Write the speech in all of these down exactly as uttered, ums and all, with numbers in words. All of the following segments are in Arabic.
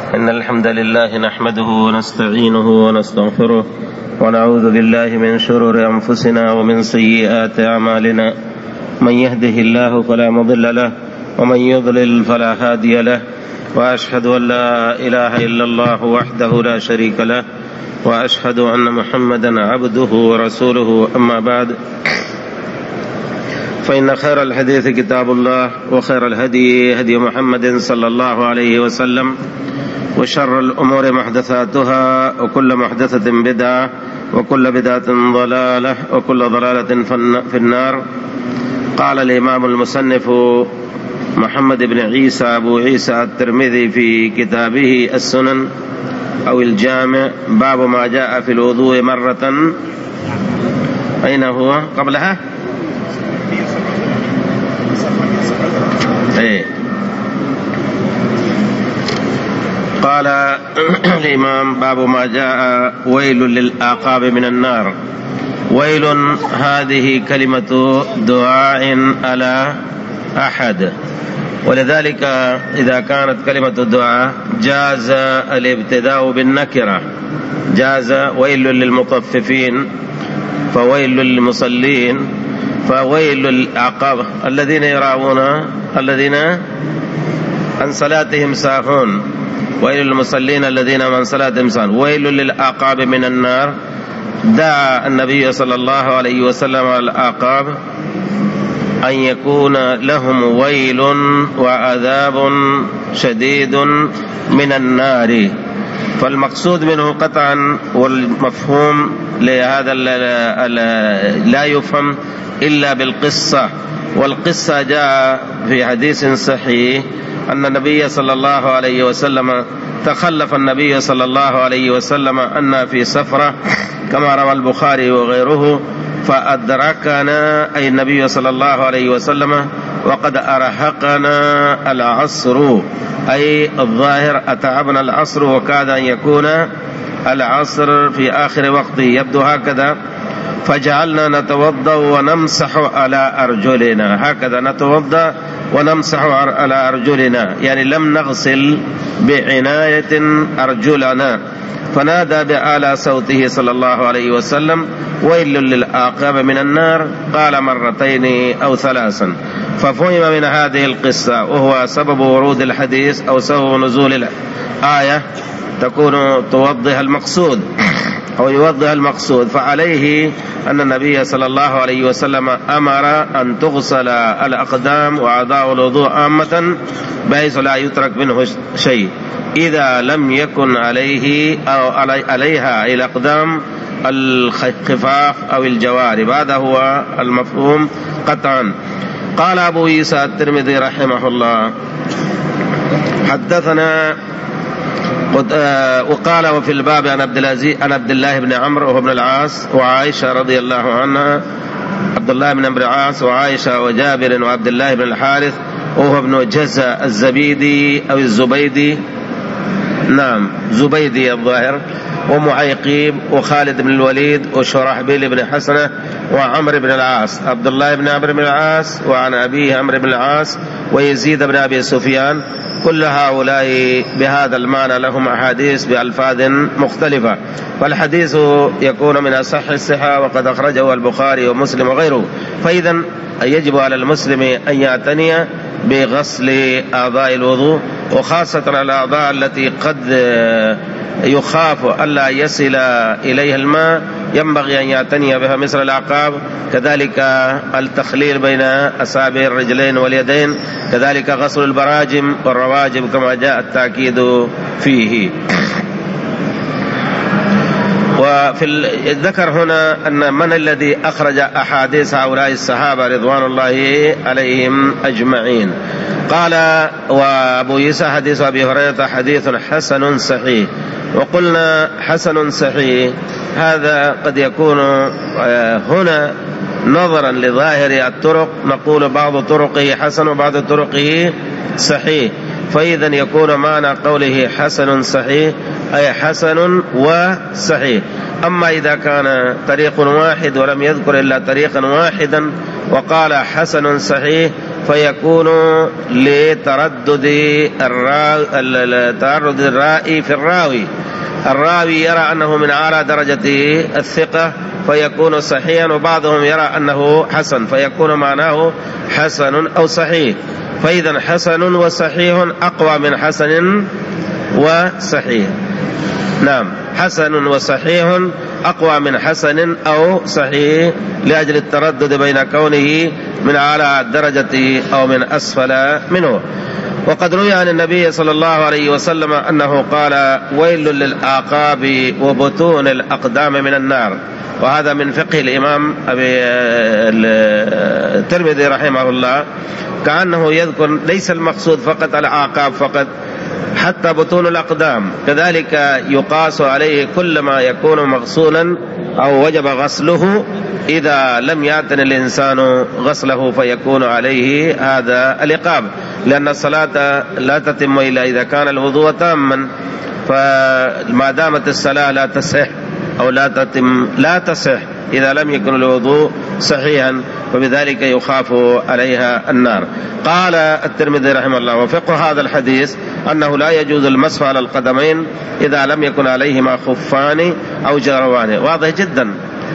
إن الحمد لله نحمده ونستعينه ونستغفره ونعوذ بالله من شرور أنفسنا ومن سيئات أعمالنا. من يهده الله فلا مضل له ومن يضلل فلا هادي له، وأشهد أن لا إله إلا الله وحده لا شريك له، وأشهد أن محمدا عبده ورسوله. أما بعد، فإن خير الحديث كتاب الله، وخير الهدي هدي محمد صلى الله عليه وسلم، وشر الأمور محدثاتها، وكل محدثة بدعة، وكل بدعة ضلالة، وكل ضلالة في النار. قال الإمام المصنف محمد بن عيسى أبو عيسى الترمذي في كتابه السنن أو الجامع: باب ما جاء في الوضوء مرة. أين هو قبلها؟ ايه قال الإمام: باب ما جاء ويل للأعقاب من النار. ويل هذه كلمة دعاء على أحد، ولذلك إذا كانت كلمة الدعاء جاز الابتداء بالنكرة. جاز ويل للمطففين، فويل للمصلين، فويل للأعقاب الذين يراؤون الذين عن صلاتهم ساهون، ويل للمصلين الذين عن صلاتهم ساهون. ويل للأعقاب من النار. دعا النبي صلى الله عليه وسلم على الأعقاب أن يكون لهم ويل وعذاب شديد من النار، فالمقصود منه قطعا والمفهوم لهذا لا يفهم إلا بالقصة. والقصة جاء في حديث صحيح أن النبي صلى الله عليه وسلم تخلف النبي صلى الله عليه وسلم أن في سفرة كما روى البخاري وغيره، فأدركنا أي النبي صلى الله عليه وسلم وقد أرهقنا العصر، أي الظاهر أتعبنا العصر، وكاد أن يكون العصر في آخر وقته، يبدو هكذا. فجعلنا نتوضأ ونمسح على أرجلنا، هكذا نتوضأ ونمسح على أرجلنا، يعني لم نغسل بعناية أرجلنا. فنادى بأعلى صوته صلى الله عليه وسلم: ويل للأعقاب من النار، قال مرتين أو ثلاثا. ففهم من هذه القصة، وهو سبب ورود الحديث أو سبب نزول الآية، تكون توضح المقصود أو يوضح المقصود. فعليه أن النبي صلى الله عليه وسلم أمر أن تغسل الأقدام وأعضاء الوضوء عامة، بحيث لا يترك منه شيء إذا لم يكن عليه أو عليها الأقدام الخفاف أو الجوارب. هذا هو المفهوم قطعا. قال أبو عيسى الترمذي رحمه الله: حدثنا وقال: وفي الباب عن عبد العزيز عن عبد الله بن عمرو وابن العاص وعائشة رضي الله عنها، عبد الله بن عمرو العاص وعائشة وجابر وعبد الله بن الحارث وهو ابن جزء الزبيدي أو الزبيدي، نعم زبيدي الظاهر، ومعيقيب وخالد بن الوليد وشرحبيل بن حسنة وعمر بن العاص، عبد الله بن عمرو بن العاص وعن أبيه عمرو بن العاص ويزيد بن أبي سفيان. كل هؤلاء بهذا المعنى لهم أحاديث بألفاظ مختلفة، فالحديث يكون من أصح الصحة، وقد أخرجه البخاري ومسلم وغيره. فإذا يجب على المسلم أن يعتني بغسل أعضاء الوضوء، وخاصة الأعضاء التي قد يخاف ألا يصل إليها الماء، ينبغي أن يعتني بها، مثل الأعقاب، كذلك التخليل بين أصابع الرجلين واليدين، كذلك غسل البراجم والرواجم كما جاء التأكيد فيه. وفي ذكر هنا أن من الذي أخرج أحاديث هؤلاء الصحابة رضوان الله عليهم أجمعين. قال: وأبو عيسى حديث أبي هريرة حديث حسن صحيح. وقلنا حسن صحيح، هذا قد يكون هنا نظرا لظاهر الطرق، نقول بعض طرقه حسن وبعض طرقه صحيح، فإذا يكون معنى قوله حسن صحيح أي حسن وصحيح. أما إذا كان طريق واحد ولم يذكر إلا طريقا واحدا وقال حسن صحيح، فيكون لتردد تردد الرائي في الراوي. الراوي يرى أنه من أعلى درجة الثقة فيكون صحيحا، وبعضهم يرى أنه حسن فيكون معناه حسن أو صحيح. فإذا حسن وصحيح أقوى من حسن وصحيح. نعم، حسن وصحيح أقوى من حسن أو صحيح لأجل التردد بين كونه من أعلى الدرجة أو من أسفل منه. وقد روي عن النبي صلى الله عليه وسلم أنه قال: ويل للأعقاب وبطون الأقدام من النار. وهذا من فقه الإمام أبي الترمذي رحمه الله، كأنه يذكر ليس المقصود فقط الأعقاب فقط، حتى بطون الأقدام كذلك يقاس عليه كل ما يكون مغسولا أو وجب غسله إذا لم يأتن الإنسان غسله فيكون عليه هذا العقاب، لأن الصلاة لا تتم إلا إذا كان الوضوء تاما، فما دامت الصلاة لا تصح أو لا تتم لا تصح إذا لم يكن الوضوء صحيحا، فبذلك يخاف عليها النار. قال الترمذي رحمه الله: وفقه هذا الحديث أنه لا يجوز المسح على القدمين إذا لم يكن عليهما خفان أو جربان. واضح جدا،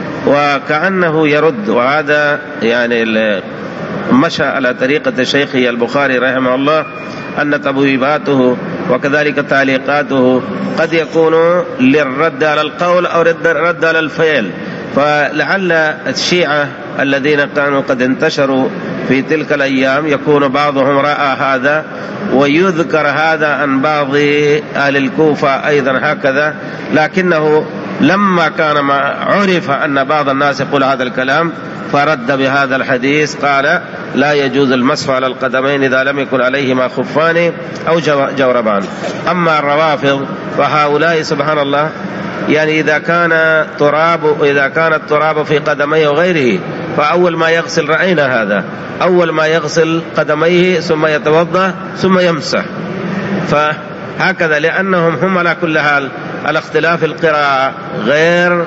وكأنه يرد، وهذا يعني مشى على طريقة شيخه البخاري رحمه الله، أن تبويباته وكذلك تعليقاته قد يكون للرد على القول أو رد على الفعل. فلعل الشيعة الذين كانوا قد انتشروا في تلك الأيام يكون بعضهم رأى هذا، ويذكر هذا عن بعض أهل الكوفة أيضا هكذا، لكنه لما كان ما عرف أن بعض الناس يقول هذا الكلام فرد بهذا الحديث، قال: لا يجوز المسح على القدمين إذا لم يكن عليهما خفان أو جوربان. أما الروافض فهؤلاء سبحان الله، يعني إذا كان تراب إذا كان التراب في قدميه وغيره، فأول ما يغسل، رأينا هذا، أول ما يغسل قدميه ثم يتوضأ ثم يمسح. فهكذا لأنهم هم على كل حال على اختلاف القراءة غير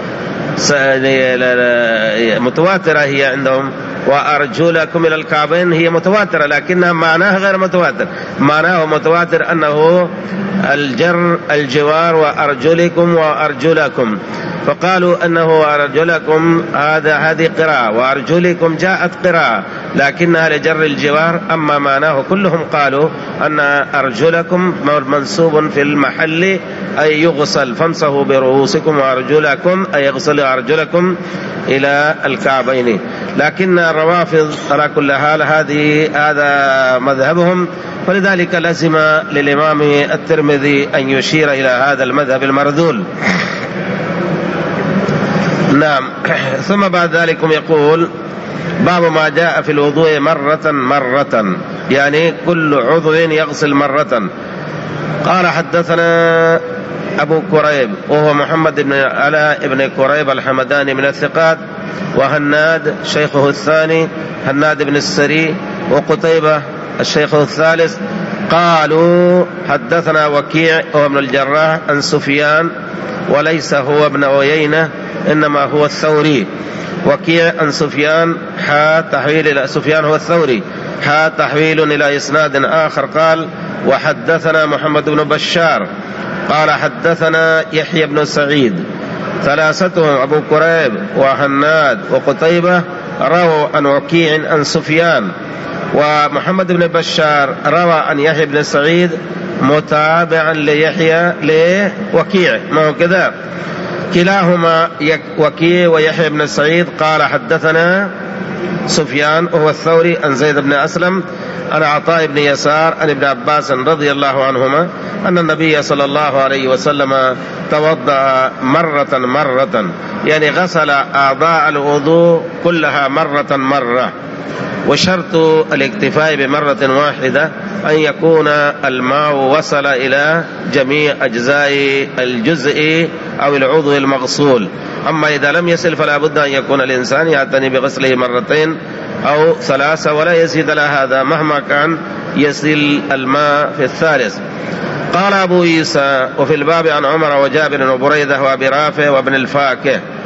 متواترة هي عندهم، وأرجلكم إلى الكعبين هي متواترة لكنها معناها غير متواتر. معناه متواتر أنه الجر الجوار وأرجلكم وأرجلكم، فقالوا أنه أرجلكم هذا هذه قراءة، وأرجلكم جاءت قراءة لكنها لجر الجوار. أما معناه كلهم قالوا أن أرجلكم منسوب في المحل أي يغسل، فامسحوا برؤوسكم وأرجلكم أي يغسلوا أرجلكم إلى الكعبين. لكن الروافض على كل حال هذه هذا مذهبهم، فلذلك لزم للإمام الترمذي أن يشير إلى هذا المذهب المرذول. نعم. ثم بعد ذلك يقول: باب ما جاء في الوضوء مرة مرة، يعني كل عضو يغسل مرة. قال: حدثنا أبو كريب وهو محمد بن علاء بن كريب الحمداني من الثقات، وهناد شيخه الثاني هناد بن السري، وقتيبة الشيخ الثالث. قالوا: حدثنا وكيع وهو ابن الجراح عن سفيان، وليس هو ابن عيينة إنما هو الثوري. وكيع عن سفيان حا تحويل إلى سفيان هو الثوري حا تحويل إلى إسناد آخر. قال: وحدثنا محمد بن بشار قال: حدثنا يحيى بن سعيد. ثلاثتهم أبو كريب وهناد وقتيبة رووا عن وكيع عن سفيان، ومحمد بن بشار روى عن يحيى بن سعيد متابعا ليحيى لوكيع، ما هو كذا؟ كلاهما وكيع ويحيى بن سعيد قال: حدثنا سفيان وهو الثوري عن زيد بن أسلم عن عطاء بن يسار عن ابن عباس رضي الله عنهما أن النبي صلى الله عليه وسلم توضأ مرة مرة، يعني غسل أعضاء الوضوء كلها مرة مرة. وشرط الاكتفاء بمرة واحدة أن يكون الماء وصل إلى جميع أجزاء الجزء أو العضو المغسول. أما إذا لم يصل فلا بد أن يكون الإنسان يعتني بغسله مرتين أو ثلاثة ولا يزيد على هذا مهما كان يصل الماء في الثالث. قال أبو عيسى: وفي الباب عن عمر وجابر وبريدة وأبي رافع وابن الفاكه.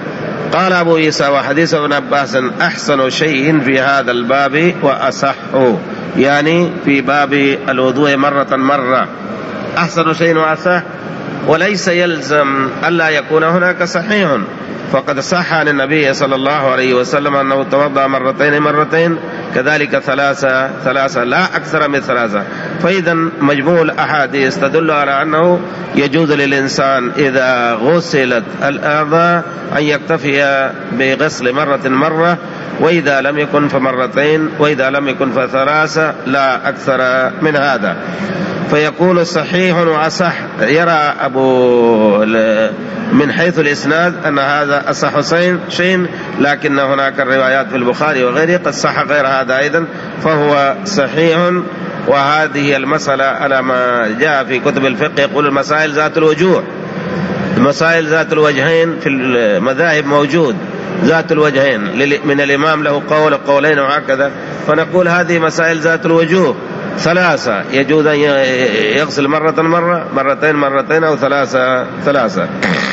قال أبو عيسى وحديث ابن عباس أحسن شيء في هذا الباب وأصح، يعني في باب الوضوء مرة مرة أحسن شيء وأصح، وليس يلزم ألا يكون هناك صحيح، فقد صح عن النبي صلى الله عليه وسلم أنه توضأ مرتين مرتين، كذلك ثلاثة ثلاثة لا أكثر من ثلاثة. فإذا مجموع الأحاديث تدل على أنه يجوز للإنسان إذا غسلت الأعضاء أن يكتفي بغسل مرة مرة، وإذا لم يكن فمرتين، وإذا لم يكن فثلاثة لا أكثر من هذا. فيكون صحيح وأصح. يرى أبو من حيث الإسناد أن هذا أصح شيء، لكن هناك الروايات في البخاري وغيره قد صح غير هذا أيضا، فهو صحيح. وهذه المسألة على ما جاء في كتب الفقه، يقول المسائل ذات الوجوه، المسائل ذات الوجهين في المذاهب موجود، ذات الوجهين من الإمام له قول قولين وهكذا، فنقول هذه مسائل ذات الوجوه ثلاثة، يجوز أن يغسل مرة مرة، مرتين مرتين، أو ثلاثة ثلاثة.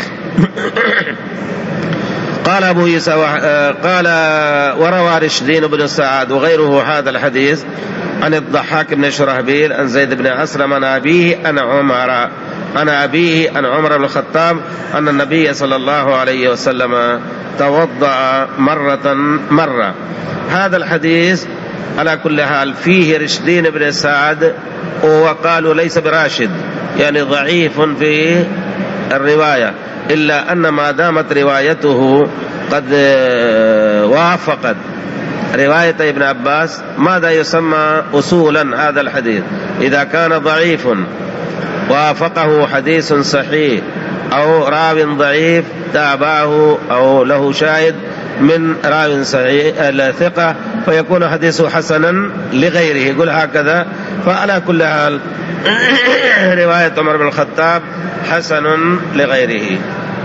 قال أبو عيسى قال وروى رشدين بن سعد وغيره هذا الحديث عن الضحاك بن شرحبيل عن زيد بن أسلم عن أبيه عن عمر عن أبيه عن عمر بن الخطاب أن النبي صلى الله عليه وسلم توضأ مرة مرة. هذا الحديث على كل حال فيه رشدين بن سعد، وقالوا ليس براشد، يعني ضعيف في الرواية، إلا أن ما دامت روايته قد وافقت رواية ابن عباس، ماذا يسمى أصولا هذا الحديث؟ إذا كان ضعيف وافقه حديث صحيح، أو راو ضعيف تابعه أو له شاهد من راو صحيح ثقة، فيكون حديثه حسنا لغيره، يقول هكذا. فعلى كل حال رواية عمر بن الخطاب حسن لغيره.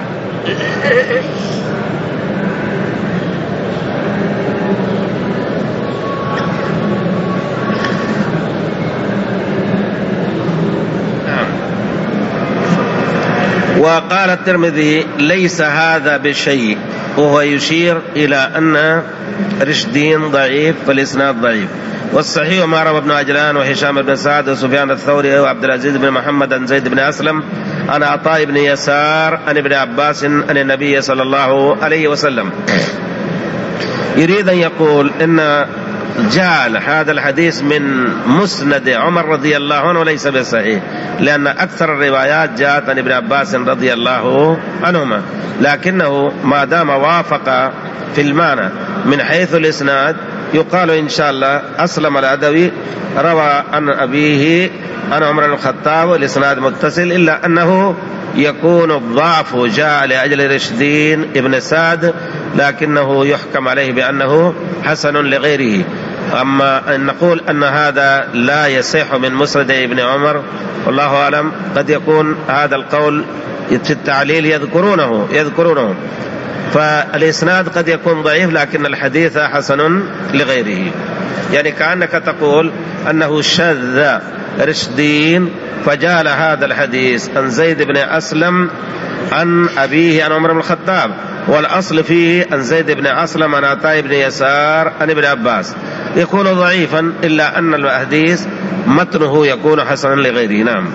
وقال الترمذي ليس هذا بشيء، وهو يشير إلى أن رشدين ضعيف فالإسناد ضعيف. والصحيح ما روى ابن عجلان وهشام بن سعد وسفيان الثوري وعبد العزيز بن محمد عن زيد بن أسلم عن عطاء بن يسار عن ابن عباس عن النبي صلى الله عليه وسلم. يريد أن يقول إن جعل هذا الحديث من مسند عمر رضي الله عنه وليس بصحيح، لأن أكثر الروايات جاءت عن ابن عباس رضي الله عنهما، لكنه ما دام وافق في المعنى من حيث الإسناد يقال إن شاء الله أسلم العدوي روى عن أبيه عن عمر بن الخطاب والإسناد متصل، إلا أنه يكون الضعف جاء لأجل رشدين ابن سعد، لكنه يحكم عليه بأنه حسن لغيره. أما أن نقول أن هذا لا يصح من مسند ابن عمر والله أعلم، قد يكون هذا القول في التعليل يذكرونه يذكرونه فالإسناد قد يكون ضعيف لكن الحديث حسن لغيره، يعني كأنك تقول أنه شذ رشدين فجال هذا الحديث عن زيد بن أسلم عن أبيه عن عمر بن الخطاب، والأصل فيه عن زيد بن أسلم عن عطاء بن يسار عن ابن عباس، يكون ضعيفا إلا أن الحديث متنه يكون حسنا لغيره. نعم.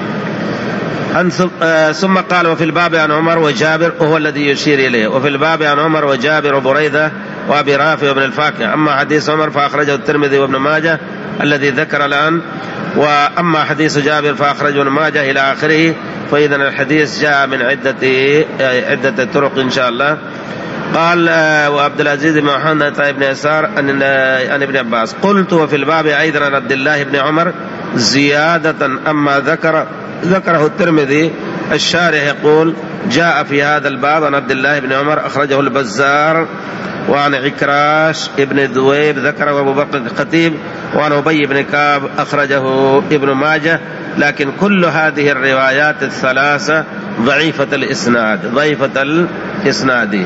ثم قال وفي الباب عن عمر وجابر، وهو الذي يشير إليه، وفي الباب عن عمر وجابر وبريدة وأبي رافع وابن الفاكهة. أما حديث عمر فأخرجه الترمذي وابن ماجه الذي ذكر الآن، وأما حديث جابر فأخرجه ابن ماجه إلى آخره. فإذا الحديث جاء من عدة عدة طرق إن شاء الله. قال وعبد العزيز بن محمد بن يسار عن ابن عباس. قلت وفي الباب أيضا عن عبد الله بن عمر زيادة أما ذكر ذكره الترمذي. الشارح يقول جاء في هذا الباب عن عبد الله بن عمر أخرجه البزار، وعن عكراش ابن ذويب ذكره أبو بكر الخطيب، وعن أبي بن كعب أخرجه ابن ماجه. لكن كل هذه الروايات الثلاثة ضعيفة الإسناد ضعيفة الإسناد.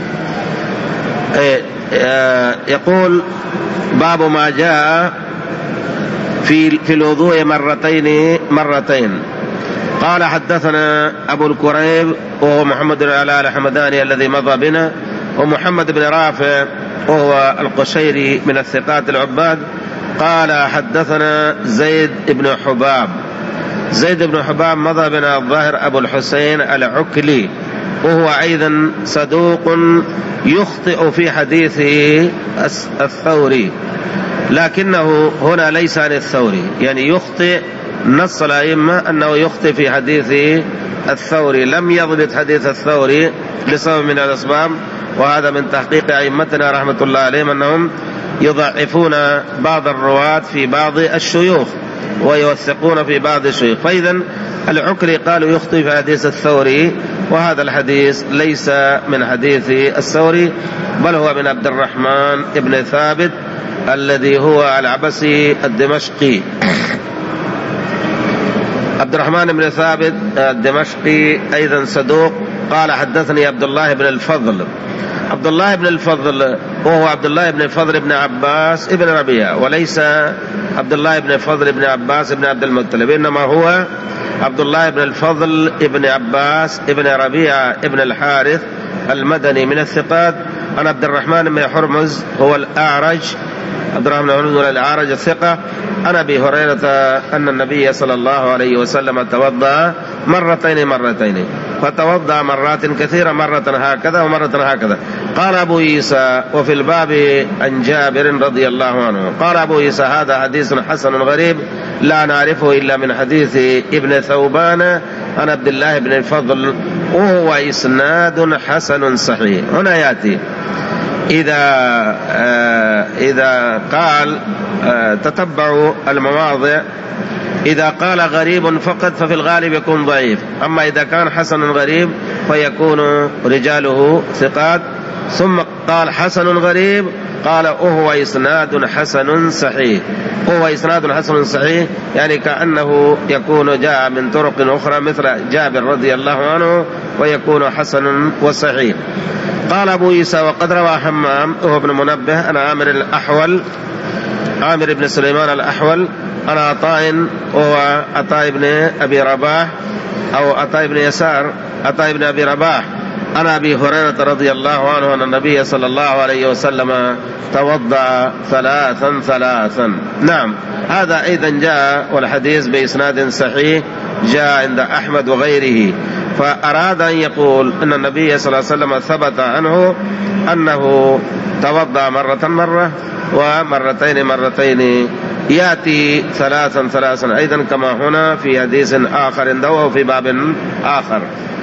يقول باب ما جاء في في الوضوء مرتين مرتين. قال حدثنا أبو الكريب وهو محمد بن علاء الحمداني الذي مضى بنا، ومحمد بن رافع وهو القشيري من الثقات العباد قال حدثنا زيد بن حباب. زيد بن حباب مضى بنا الظاهر أبو الحسين العكلي، وهو أيضا صدوق يخطئ في حديثه الثوري، لكنه هنا ليس عن الثوري، يعني يخطئ نص الأئمة أنه يخطئ في حديث الثوري، لم يضبط حديث الثوري لسبب من الأسباب، وهذا من تحقيق أئمتنا رحمة الله عليهم أنهم يضعفون بعض الرواة في بعض الشيوخ ويوثقون في بعض الشيوخ. فإذا العكري قالوا يخطئ في حديث الثوري، وهذا الحديث ليس من حديث الثوري بل هو من عبد الرحمن بن ثابت الذي هو العبسي الدمشقي. عبد الرحمن بن ثابت الدمشقي أيضا صدوق. قال حدثني عبد الله بن الفضل. عبد الله بن الفضل وهو عبد الله بن الفضل بن عباس ابن ربيعة، وليس عبد الله بن الفضل بن عباس بن عبد المطلب، إنما هو عبد الله بن الفضل ابن عباس ابن ربيعة ابن الحارث المدني من الثقات. عن عبد الرحمن بن حرمز هو الأعرج، عبد الرحمن بن حرمز هو الأعرج الثقة. عن أبي هريرة أن النبي صلى الله عليه وسلم توضأ مرتين مرتين، فتوضأ مرات كثيرة، مرة هكذا ومرة هكذا. قال أبو عيسى وفي الباب عن جابر رضي الله عنه. قال أبو عيسى هذا حديث حسن غريب لا نعرفه إلا من حديث ابن ثوبان عن عبد الله بن الفضل، وهو إسناد حسن صحيح. هنا يأتي إذا آه إذا قال آه تتبعوا المواضع، إذا قال غريب فقط ففي الغالب يكون ضعيف، أما إذا كان حسن غريب فيكون رجاله ثقات. ثم قال حسن غريب، قال وهو إسناد حسن صحيح. وهو إسناد حسن صحيح يعني كأنه يكون جاء من طرق أخرى مثل جابر رضي الله عنه ويكون حسن وصحيح. قال أبو عيسى وقد روى حمام وهو ابن منبه أنا عامر الأحول، عامر بن سليمان الأحول، أنا عطاء وهو عطاء بن أبي رباح أو عطاء بن يسار، عطاء بن أبي رباح، أنا أبي هريرة رضي الله عنه أن النبي صلى الله عليه وسلم توضأ ثلاثا ثلاثا. نعم، هذا أيضا جاء والحديث بإسناد صحيح جاء عند أحمد وغيره. فأراد أن يقول أن النبي صلى الله عليه وسلم ثبت عنه أنه توضأ مرة مرة ومرتين مرتين، يأتي ثلاثا ثلاثا أيضا كما هنا في حديث آخر عنده وفي باب آخر.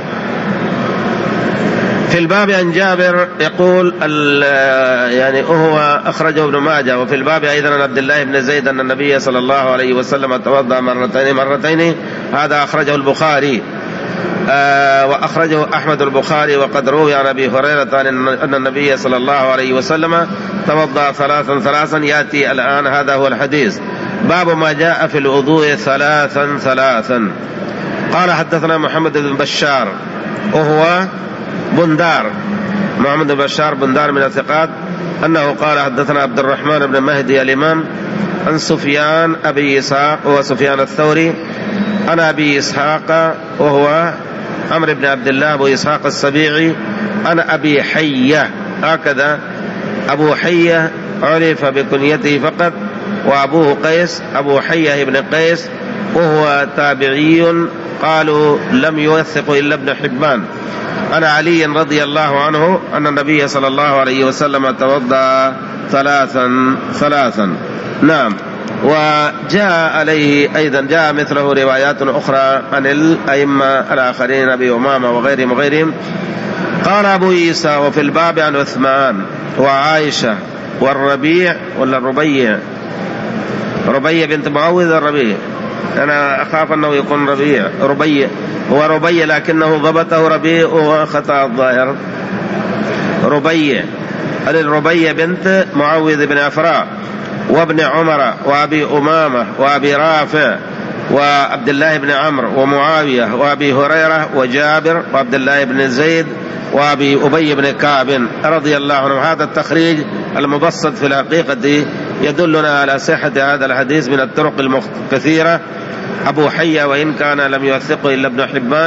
في الباب عن جابر يقول يعني هو أخرجه ابن ماجه، وفي الباب أيضا عن عبد الله بن زيد أن النبي صلى الله عليه وسلم توضأ مرتين مرتين، هذا أخرجه البخاري. آه وأخرجه أحمد البخاري. وقد روي عن أبي هريرة أن النبي صلى الله عليه وسلم توضأ ثلاثا ثلاثا، يأتي الآن هذا هو الحديث. باب ما جاء في الوضوء ثلاثا ثلاثا. قال حدثنا محمد بن بشار وهو بندار، محمد بن بشار بندار من الثقات، أنه قال حدثنا عبد الرحمن بن مهدي الإمام عن سفيان أبي إسحاق وهو سفيان الثوري، أنا أبي إسحاق وهو عمرو بن عبد الله أبو إسحاق السبيعي، أنا أبي حية، هكذا أبو حية عرف بكنيته فقط، وأبوه قيس أبو حية بن قيس وهو تابعي، قالوا لم يوثق إلا ابن حبان. أنا علي رضي الله عنه أن النبي صلى الله عليه وسلم توضأ ثلاثا ثلاثا. نعم، وجاء عليه أيضا جاء مثله روايات أخرى عن الأئمة الآخرين أبي أمامة وغيرهم وغيرهم. قال أبو عيسى وفي الباب عن عثمان وعائشة والربيع ولا الربيع، ربيع بنت معوذ الربيع، أنا أخاف أنه يكون ربيع ربيع هو ربيع لكنه ضبطه ربيع وخطأ الظاهر ربيع، الربيع بنت معوذ بن أفراء وابن عمر وأبي أمامة وأبي رافع وعبد الله بن عمرو ومعاوية وأبي هريرة وجابر وعبد الله بن زيد وأبي أبي بن كعب رضي الله عنهم. هذا التخريج المبسط في الحقيقة يدلنا على صحة هذا الحديث من الطرق الكثيرة. أبو حية وإن كان لم يوثقه إلا ابن حبان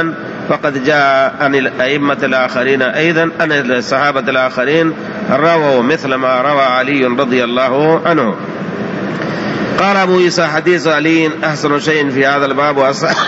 فقد جاء عن الأئمة الآخرين أيضا أن الصحابة الآخرين رووا مثل ما روى علي رضي الله عنه. قال أبو عيسى حديث علي أحسن شيء في هذا الباب وأصح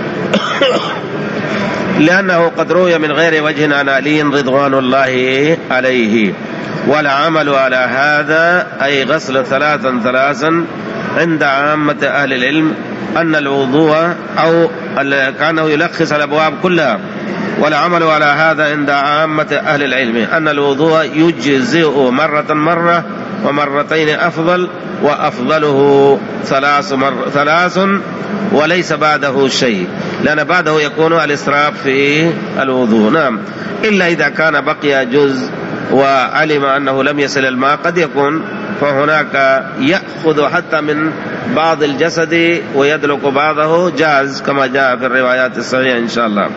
لأنه قد روي من غير وجه عن علي رضوان الله عليه. والعمل على هذا أي غسل ثلاثا ثلاثا عند عامة أهل العلم أن الوضوء أو كأنه يلخص الأبواب كلها. والعمل على هذا عند عامة أهل العلم أن الوضوء يجزئ مرة مرة ومرتين أفضل، وأفضله ثلاث, مر... ثلاث وليس بعده شيء، لأن بعده يكون الإسراف في الوضوء. نعم، إلا إذا كان بقي جزء وعلم أنه لم يصل الماء قد يكون، فهناك يأخذ حتى من بعض الجسد ويدلك بعضه جاز كما جاء في الروايات الصحيحة إن شاء الله.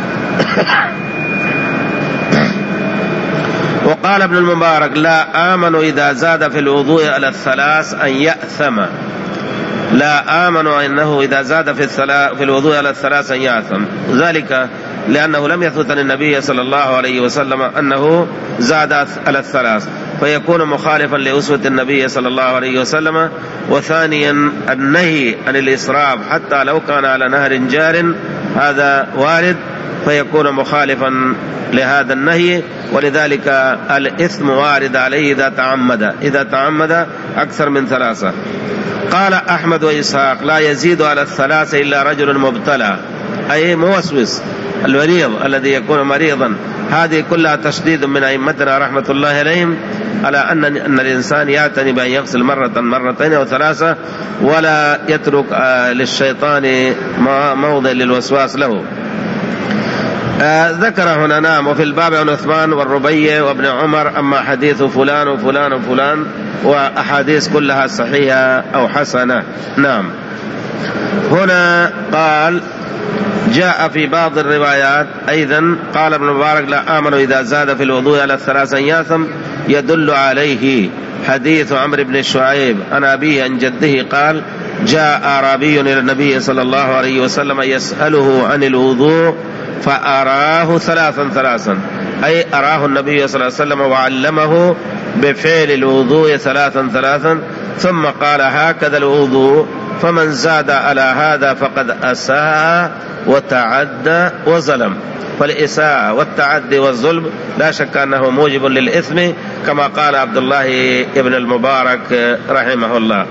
وقال ابن المبارك: لا آمن إذا زاد في الوضوء على الثلاث أن يأثم. لا آمن أنه إذا زاد في, في الوضوء على الثلاث أن يأثم، ذلك لأنه لم يثبت عن النبي صلى الله عليه وسلم أنه زاد على الثلاث، فيكون مخالفا لأسوة النبي صلى الله عليه وسلم. وثانيا النهي عن الإسراف حتى لو كان على نهر جار، هذا وارد، فيكون مخالفا لهذا النهي، ولذلك الإثم وارد عليه إذا تعمد إذا تعمد أكثر من ثلاثة. قال أحمد وإسحاق: لا يزيد على الثلاثة إلا رجل مبتلى، أي موسوس، المريض الذي يكون مريضا. هذه كلها تشديد من أئمتنا رحمة الله عليهم على أن أن الإنسان يعتني بأن يغسل مرة مرتين أو ثلاثة، ولا يترك للشيطان موضع للوسواس له. آه ذكر هنا نعم وفي الباب عن عثمان والربيع وابن عمر، أما حديث فلان وفلان وفلان وأحاديث كلها صحيحة أو حسنة. نعم. هنا قال: جاء في بعض الروايات أيضا قال ابن مبارك: لا آمن إذا زاد في الوضوء على الثلاث أن يأثم، يدل عليه حديث عمرو بن شعيب عن أبيه عن جده قال: جاء أعرابي إلى النبي صلى الله عليه وسلم يسأله عن الوضوء فأراه ثلاثا ثلاثا، أي أراه النبي صلى الله عليه وسلم وعلمه بفعل الوضوء ثلاثا ثلاثا، ثم قال: هكذا الوضوء، فمن زاد على هذا فقد أساء وتعدى وظلم. فالإساءة والتعدي والظلم لا شك أنه موجب للإثم، كما قال عبد الله ابن المبارك رحمه الله.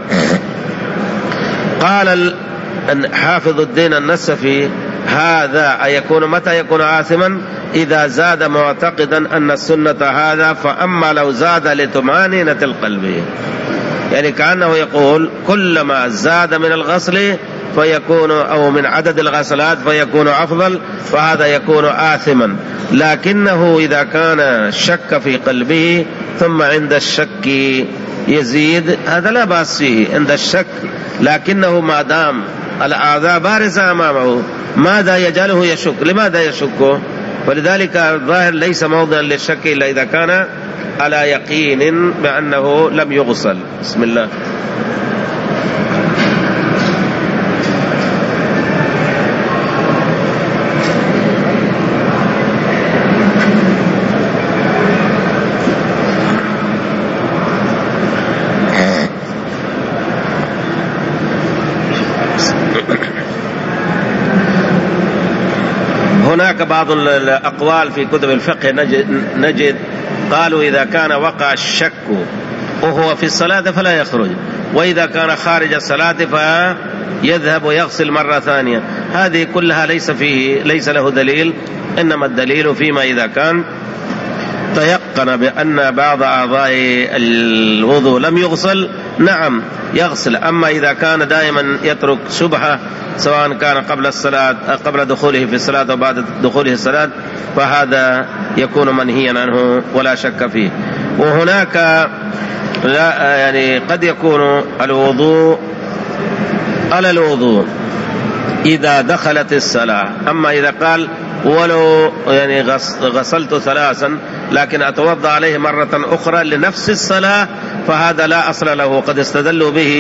قال حافظ الدين النسفي: هذا أيكون متى يكون آثما؟ إذا زاد معتقدا أن السنة هذا، فأما لو زاد لطمأنينة القلب، يعني كأنه يقول كلما زاد من الغسل فيكون أو من عدد الغسلات فيكون أفضل، فهذا يكون آثما. لكنه إذا كان شك في قلبه ثم عند الشك يزيد، هذا لا بأس فيه عند الشك، لكنه ما دام الأعضاء بارزة أمامه ماذا يجعله يشك؟ لماذا يشك؟ ولذلك الظاهر ليس موضعا للشك إلا إذا كان على يقين بأنه لم يغسل. بسم الله. هناك بعض الأقوال في كتب الفقه نجد قالوا إذا كان وقع الشك وهو في الصلاة فلا يخرج، وإذا كان خارج الصلاة فيذهب ويغسل مرة ثانية. هذه كلها ليس فيه ليس له دليل، إنما الدليل فيما إذا كان تيقن بأن بعض أعضاء الوضوء لم يغسل، نعم يغسل. أما إذا كان دائما يترك شبهة سواء كان قبل الصلاة قبل دخوله في الصلاة أو بعد دخوله الصلاة، فهذا يكون منهيا عنه ولا شك فيه. وهناك لا يعني قد يكون الوضوء على الوضوء إذا دخلت الصلاة، أما إذا قال ولو يعني غسلت ثلاثا لكن أتوضأ عليه مرة أخرى لنفس الصلاة، فهذا لا أصل له. قد استدلوا به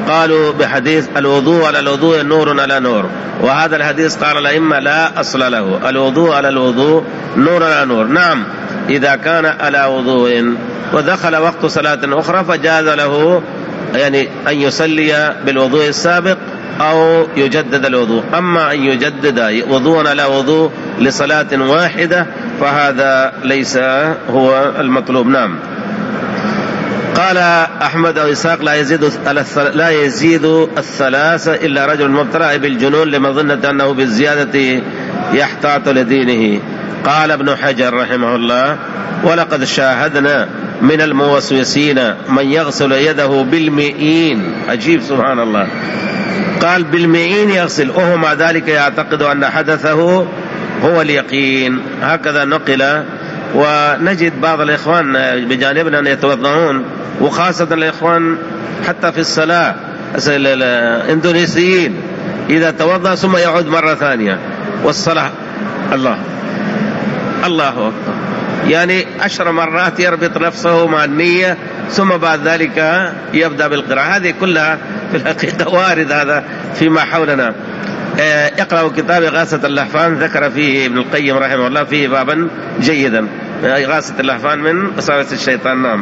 قالوا بحديث الوضوء على الوضوء نور على نور، وهذا الحديث قال الأئمة لا أصل له، الوضوء على الوضوء نور على نور. نعم إذا كان على وضوء ودخل وقت صلاة أخرى فجاز له يعني أن يصلي بالوضوء السابق أو يجدد الوضوء. أما أن يجدد وضوء على وضوء لصلاة واحدة فهذا ليس هو المطلوب. نعم. قال أحمد أو إسحاق لا يزيد لا يزيد الثلاثة إلا رجل مبتلى بالجنون لمظنة أنه بالزيادة يحتاط لدينه. قال ابن حجر رحمه الله ولقد شاهدنا من الموسوسين من يغسل يده بالمئين. عجيب سبحان الله، قال بالمئين يغسل وهو مع ذلك يعتقد أن حدثه هو اليقين. هكذا نقل. ونجد بعض الإخوان بجانبنا أن يتوضعون، وخاصة الإخوان حتى في الصلاة الإندونيسيين إذا توضأ ثم يعود مرة ثانية والصلاة الله الله أكبر، يعني عشر مرات يربط نفسه مع النية ثم بعد ذلك يبدأ بالقراءة. هذه كلها في الحقيقة وارد هذا فيما حولنا. اقرأوا كتاب إغاثة اللهفان، ذكر فيه ابن القيم رحمه الله فيه بابا جيدا، إغاثة اللهفان من وساوس الشيطان. نعم.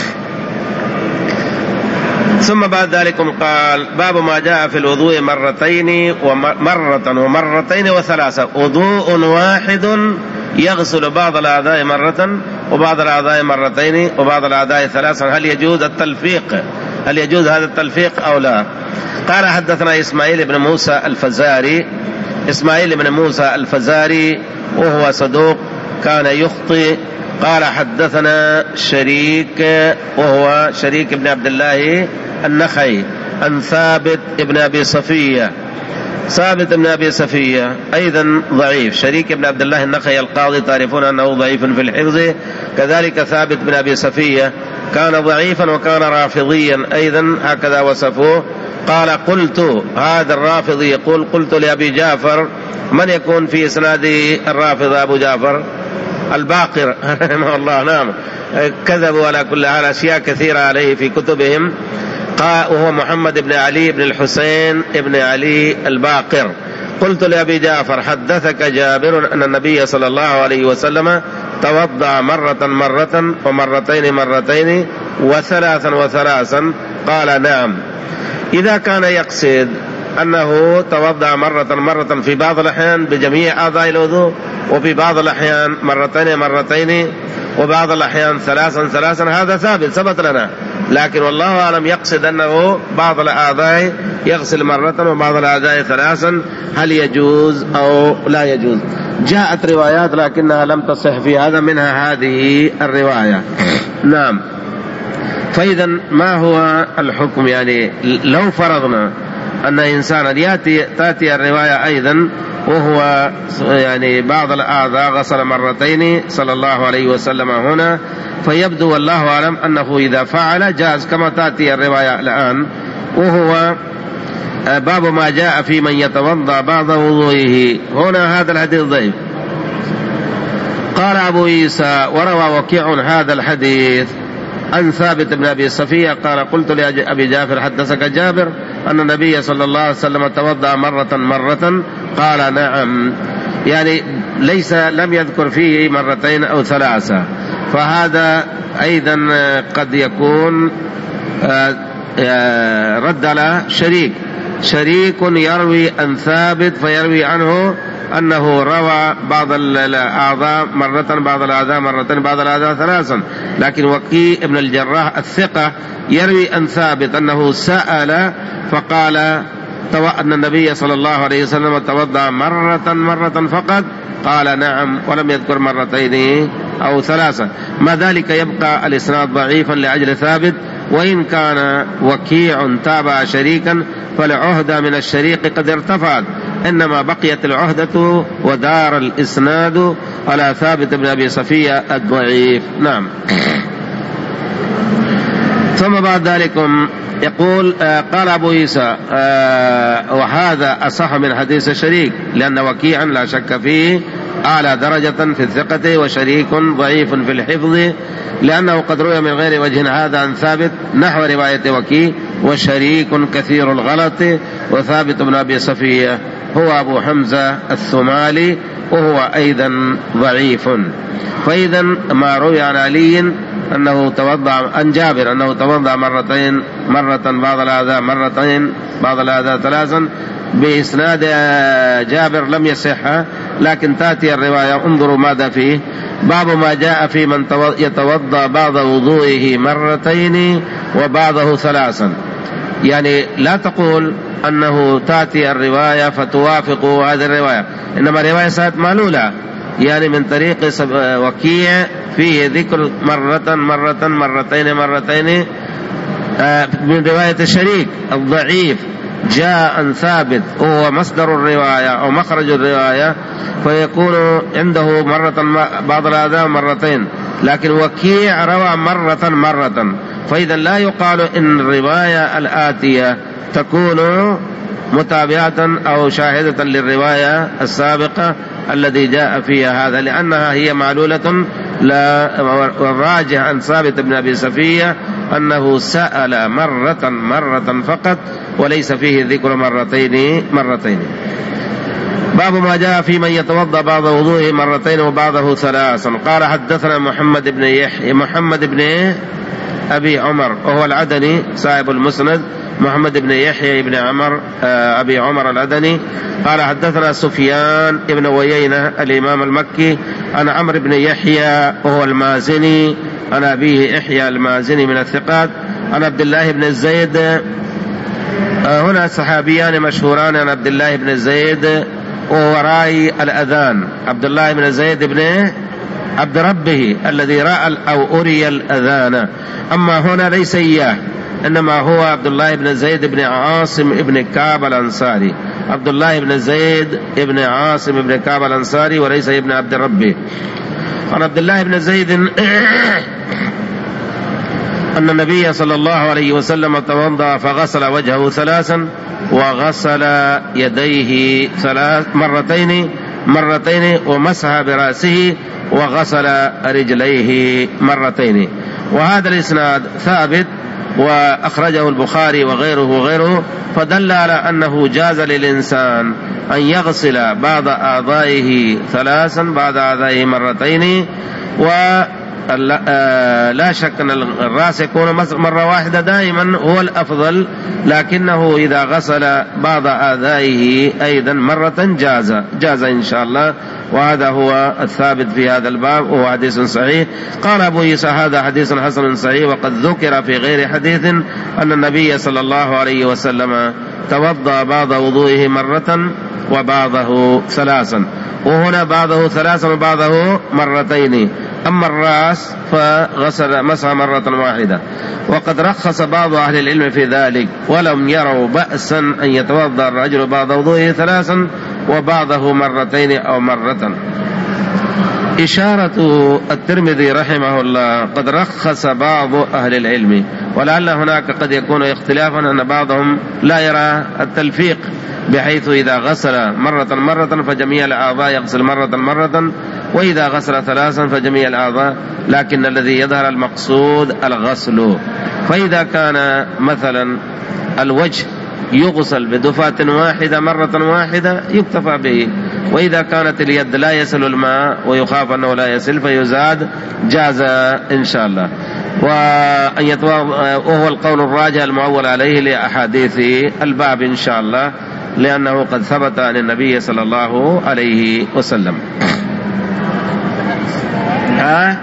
ثم بعد ذلك قال باب ما جاء في الوضوء مرتين ومرة ومرتين وثلاثة. وضوء واحد يغسل بعض الأعضاء مرة وبعض الأعضاء مرتين وبعض الأعضاء ثلاثا. هل يجوز التلفيق؟ هل يجوز هذا التلفيق أو لا؟ قال حدثنا إسماعيل بن موسى الفزاري. إسماعيل بن موسى الفزاري وهو صدوق كان يخطئ. قال حدثنا شريك وهو شريك بن عبد الله النخعي عن ثابت بن أبي صفية. ثابت بن أبي صفية أيضا ضعيف. شريك بن عبد الله النخعي القاضي تعرفون أنه ضعيف في الحفظ، كذلك ثابت بن أبي صفية كان ضعيفا وكان رافضيا أيضا، هكذا وصفوه. قال قلت، هذا الرافضي يقول قلت لأبي جعفر، من يكون في إسناد الرافض أبو جعفر؟ الباقر رحمه الله. نعم، كذبوا على كل حال أشياء كثيرة عليه في كتبهم. قال وهو محمد بن علي بن الحسين بن علي الباقر. قلت لأبي جعفر حدثك جابر أن النبي صلى الله عليه وسلم توضأ مرة مرة ومرتين مرتين وثلاثا وثلاثا؟ قال نعم. إذا كان يقصد أنه توضأ مرة مرة في بعض الأحيان بجميع أعضاء الوضوء، وفي بعض الأحيان مرتين مرتين وبعض الأحيان ثلاثا ثلاثا، هذا ثابت ثبت لنا. لكن والله أعلم يقصد أنه بعض الأعضاء يغسل مرة وبعض الأعضاء ثلاثا، هل يجوز أو لا يجوز؟ جاءت روايات لكنها لم تصح في هذا، منها هذه الرواية. نعم. فإذا ما هو الحكم؟ يعني لو فرضنا أن إنسانا يأتي تأتي الرواية أيضا وهو يعني بعض الأعضاء غسل مرتين صلى الله عليه وسلم هنا، فيبدو والله أعلم أنه إذا فعل جاز كما تأتي الرواية الآن. وهو باب ما جاء في من يتوضأ بعض وضوئه. هنا هذا الحديث ضعيف. قال أبو عيسى وروى وكيع هذا الحديث عن ثابت بن أبي صفية قال قلت لأبي جعفر حدثك جابر أن النبي صلى الله عليه وسلم توضأ مرة مرة؟ قال نعم. يعني ليس لم يذكر فيه مرتين أو ثلاثة، فهذا أيضا قد يكون رد على شريك. شريك يروي عن ثابت فيروي عنه أنه روى بعض الأعضاء مرة بعض الأعضاء مرتين بعض الأعضاء ثلاثا. لكن وكيع ابن الجراح الثقة يروي عن ثابت أنه سأل فقال أن النبي صلى الله عليه وسلم توضأ مرة مرة فقط؟ قال نعم، ولم يذكر مرتين أو ثلاثة. ما ذلك يبقى الإسناد ضعيفا لأجل ثابت، وإن كان وكيع تابع شريكا فالعهدة من الشريك قد ارتفعت، إنما بقيت العهدة ودار الإسناد على ثابت بن أبي صفية الضعيف. نعم. ثم بعد ذلك يقول قال أبو عيسى وهذا أصح من حديث الشريك، لأن وكيعا لا شك فيه أعلى درجة في الثقة، وشريك ضعيف في الحفظ، لأنه قد روي من غير وجه هذا عن ثابت نحو رواية وكيع وشريك كثير الغلط. وثابت بن أبي صفية هو أبو حمزة الثمالي وهو أيضا ضعيف. فإذا ما روي عن علي أنه توضأ، عن جابر أنه توضأ مرتين، مرة بعض الأعضاء مرتين بعض الأعضاء ثلاثا، بإسناد جابر لم يصح، لكن تأتي الرواية. انظروا ماذا فيه: باب ما جاء في من يتوضأ بعض وضوئه مرتين وبعضه ثلاثا. يعني لا تقول أنه تأتي الرواية فتوافق هذه الرواية، إنما رواية سات معلولة، يعني من طريق وكيع فيه ذكر مرة مرة مرتين مرتين من رواية الشريك الضعيف جاء عن ثابت وهو مصدر الرواية أو مخرج الرواية، فيكون عنده مرة بعض الأعداء مرتين، لكن وكيع روى مرة مرة. فإذا لا يقال إن الرواية الآتية تكون متابعة أو شاهدة للرواية السابقة الذي جاء فيها هذا، لأنها هي معلولة. لا، والراجح عن ثابت بن أبي صفية أنه سأل مرة مرة فقط وليس فيه ذكر مرتين مرتين. باب ما جاء في من يتوضأ بعض وضوءه مرتين وبعضه ثلاثا. قال حدثنا محمد بن يحيى محمد بن أبي عمر وهو العدني صاحب المسند، محمد بن يحيى بن عمر أبي عمر العدني. قال حدثنا سفيان بن ويينة الإمام المكي عن عمرو بن يحيى وهو المازني عن أبيه يحيى المازني من الثقات عن عبد الله بن زيد. هنا صحابيان مشهوران عن عبد الله بن زيد وهو راعي الأذان، عبد الله بن زيد بن عبد ربه الذي رأى أو أري الأذان، أما هنا ليس إياه، إنما هو عبد الله بن زيد بن عاصم بن كعب الأنصاري، عبد الله بن زيد بن عاصم بن كعب الأنصاري وليس ابن عبد ربه. عن عبد الله بن زيد أن النبي صلى الله عليه وسلم توضأ فغسل وجهه ثلاثا وغسل يديه ثلاث مرتين مرتين ومسح برأسه وغسل رجليه مرتين. وهذا الإسناد ثابت وأخرجه البخاري وغيره وغيره، فدل على أنه جاز للإنسان أن يغسل بعض أعضائه ثلاثا بعض أعضائه مرتين، ولا شك أن الرأس يكون مرة واحدة دائما هو الأفضل، لكنه إذا غسل بعض أعضائه أيضا مرة جاز جاز إن شاء الله. وهذا هو الثابت في هذا الباب وهو حديث صحيح. قال أبو عيسى هذا حديث حسن صحيح، وقد ذكر في غير حديث أن النبي صلى الله عليه وسلم توضأ بعض وضوئه مرة وبعضه ثلاثا، وهنا بعضه ثلاثا وبعضه مرتين. أما الرأس فغسل مسح مرة واحدة. وقد رخص بعض أهل العلم في ذلك ولم يروا بأسا أن يتوضأ الرجل بعض وضوئه ثلاثا وبعضه مرتين أو مرة. إشارة الترمذي رحمه الله قد رخص بعض أهل العلم، ولعل هناك قد يكون اختلافا أن بعضهم لا يرى التلفيق، بحيث إذا غسل مرة مرة فجميع الأعضاء يغسل مرة مرة، وإذا غسل ثلاثا فجميع الأعضاء، لكن الذي يظهر المقصود الغسل. فإذا كان مثلا الوجه يغسل بدفعة واحدة مرة واحدة يكتفى به، وإذا كانت اليد لا يصل الماء ويخاف أنه لا يصل فيزاد جاز إن شاء الله. وأن وهو القول الراجع المعول عليه لأحاديث الباب إن شاء الله، لأنه قد ثبت عن النبي صلى الله عليه وسلم. ها؟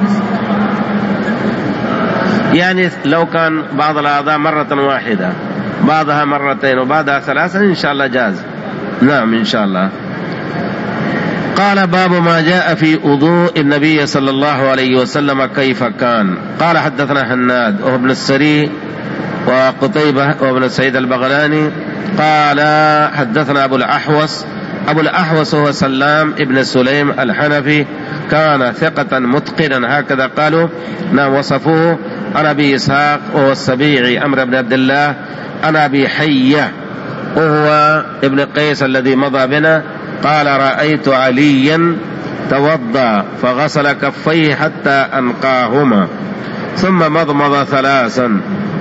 يعني لو كان بعض الأعضاء مرة واحدة بعضها مرتين وبعضها ثلاثا إن شاء الله جاز. نعم إن شاء الله. قال باب ما جاء في وضوء النبي صلى الله عليه وسلم كيف كان. قال حدثنا هناد وهو ابن السري وقتيبة وابن سعيد البغلاني قال حدثنا أبو الأحوص. أبو الأحوص هو سلام ابن سليم الحنفي، كان ثقة متقنا هكذا قالوا، نعم وصفوه. عن أبي إسحاق وهو السبيعي عمرو بن عبد الله عن أبي حية وهو ابن قيس الذي مضى بنا قال رأيت عليا توضأ فغسل كفيه حتى أنقاهما ثم مضمض ثلاثا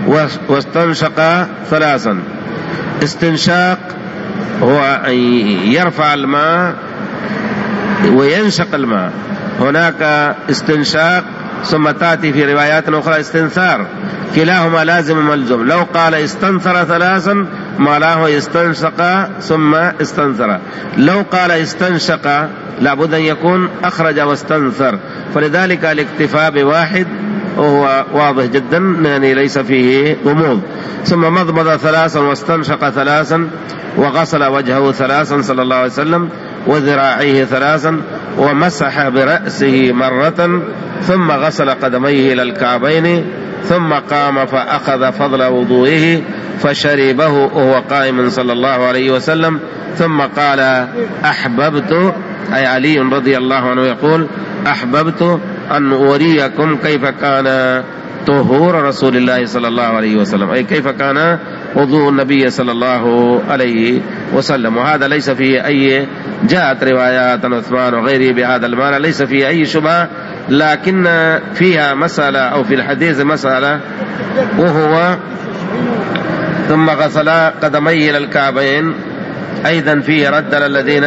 واستنشق ثلاثا. استنشاق هو أن يرفع الماء وينشق الماء. هناك استنشاق ثم تأتي في روايات أخرى استنثار، كلاهما لازم ملزوم. لو قال استنثر ثلاثا معناه استنشق ثم استنثر. لو قال استنشق لابد أن يكون أخرج واستنثر، فلذلك الاكتفاء بواحد وهو واضح جدا، يعني ليس فيه غموض. ثم مضمض ثلاثا واستنشق ثلاثا وغسل وجهه ثلاثا صلى الله عليه وسلم وذراعيه ثلاثا ومسح برأسه مرة ثم غسل قدميه إلى الكعبين ثم قام فأخذ فضل وضوئه فشربه وهو قائم صلى الله عليه وسلم. ثم قال أحببت، أي علي رضي الله عنه يقول أحببت أن أوريكم كيف كان طهور رسول الله صلى الله عليه وسلم، أي كيف كان وضوء النبي صلى الله عليه وسلم. وهذا ليس فيه أي، جاءت روايات عثمان وغيره بهذا المعنى، ليس فيه أي شبهة، لكن فيها مسألة أو في الحديث مسألة، وهو ثم غسل قدميه إلى الكعبين. أيضا فيه رد على الذين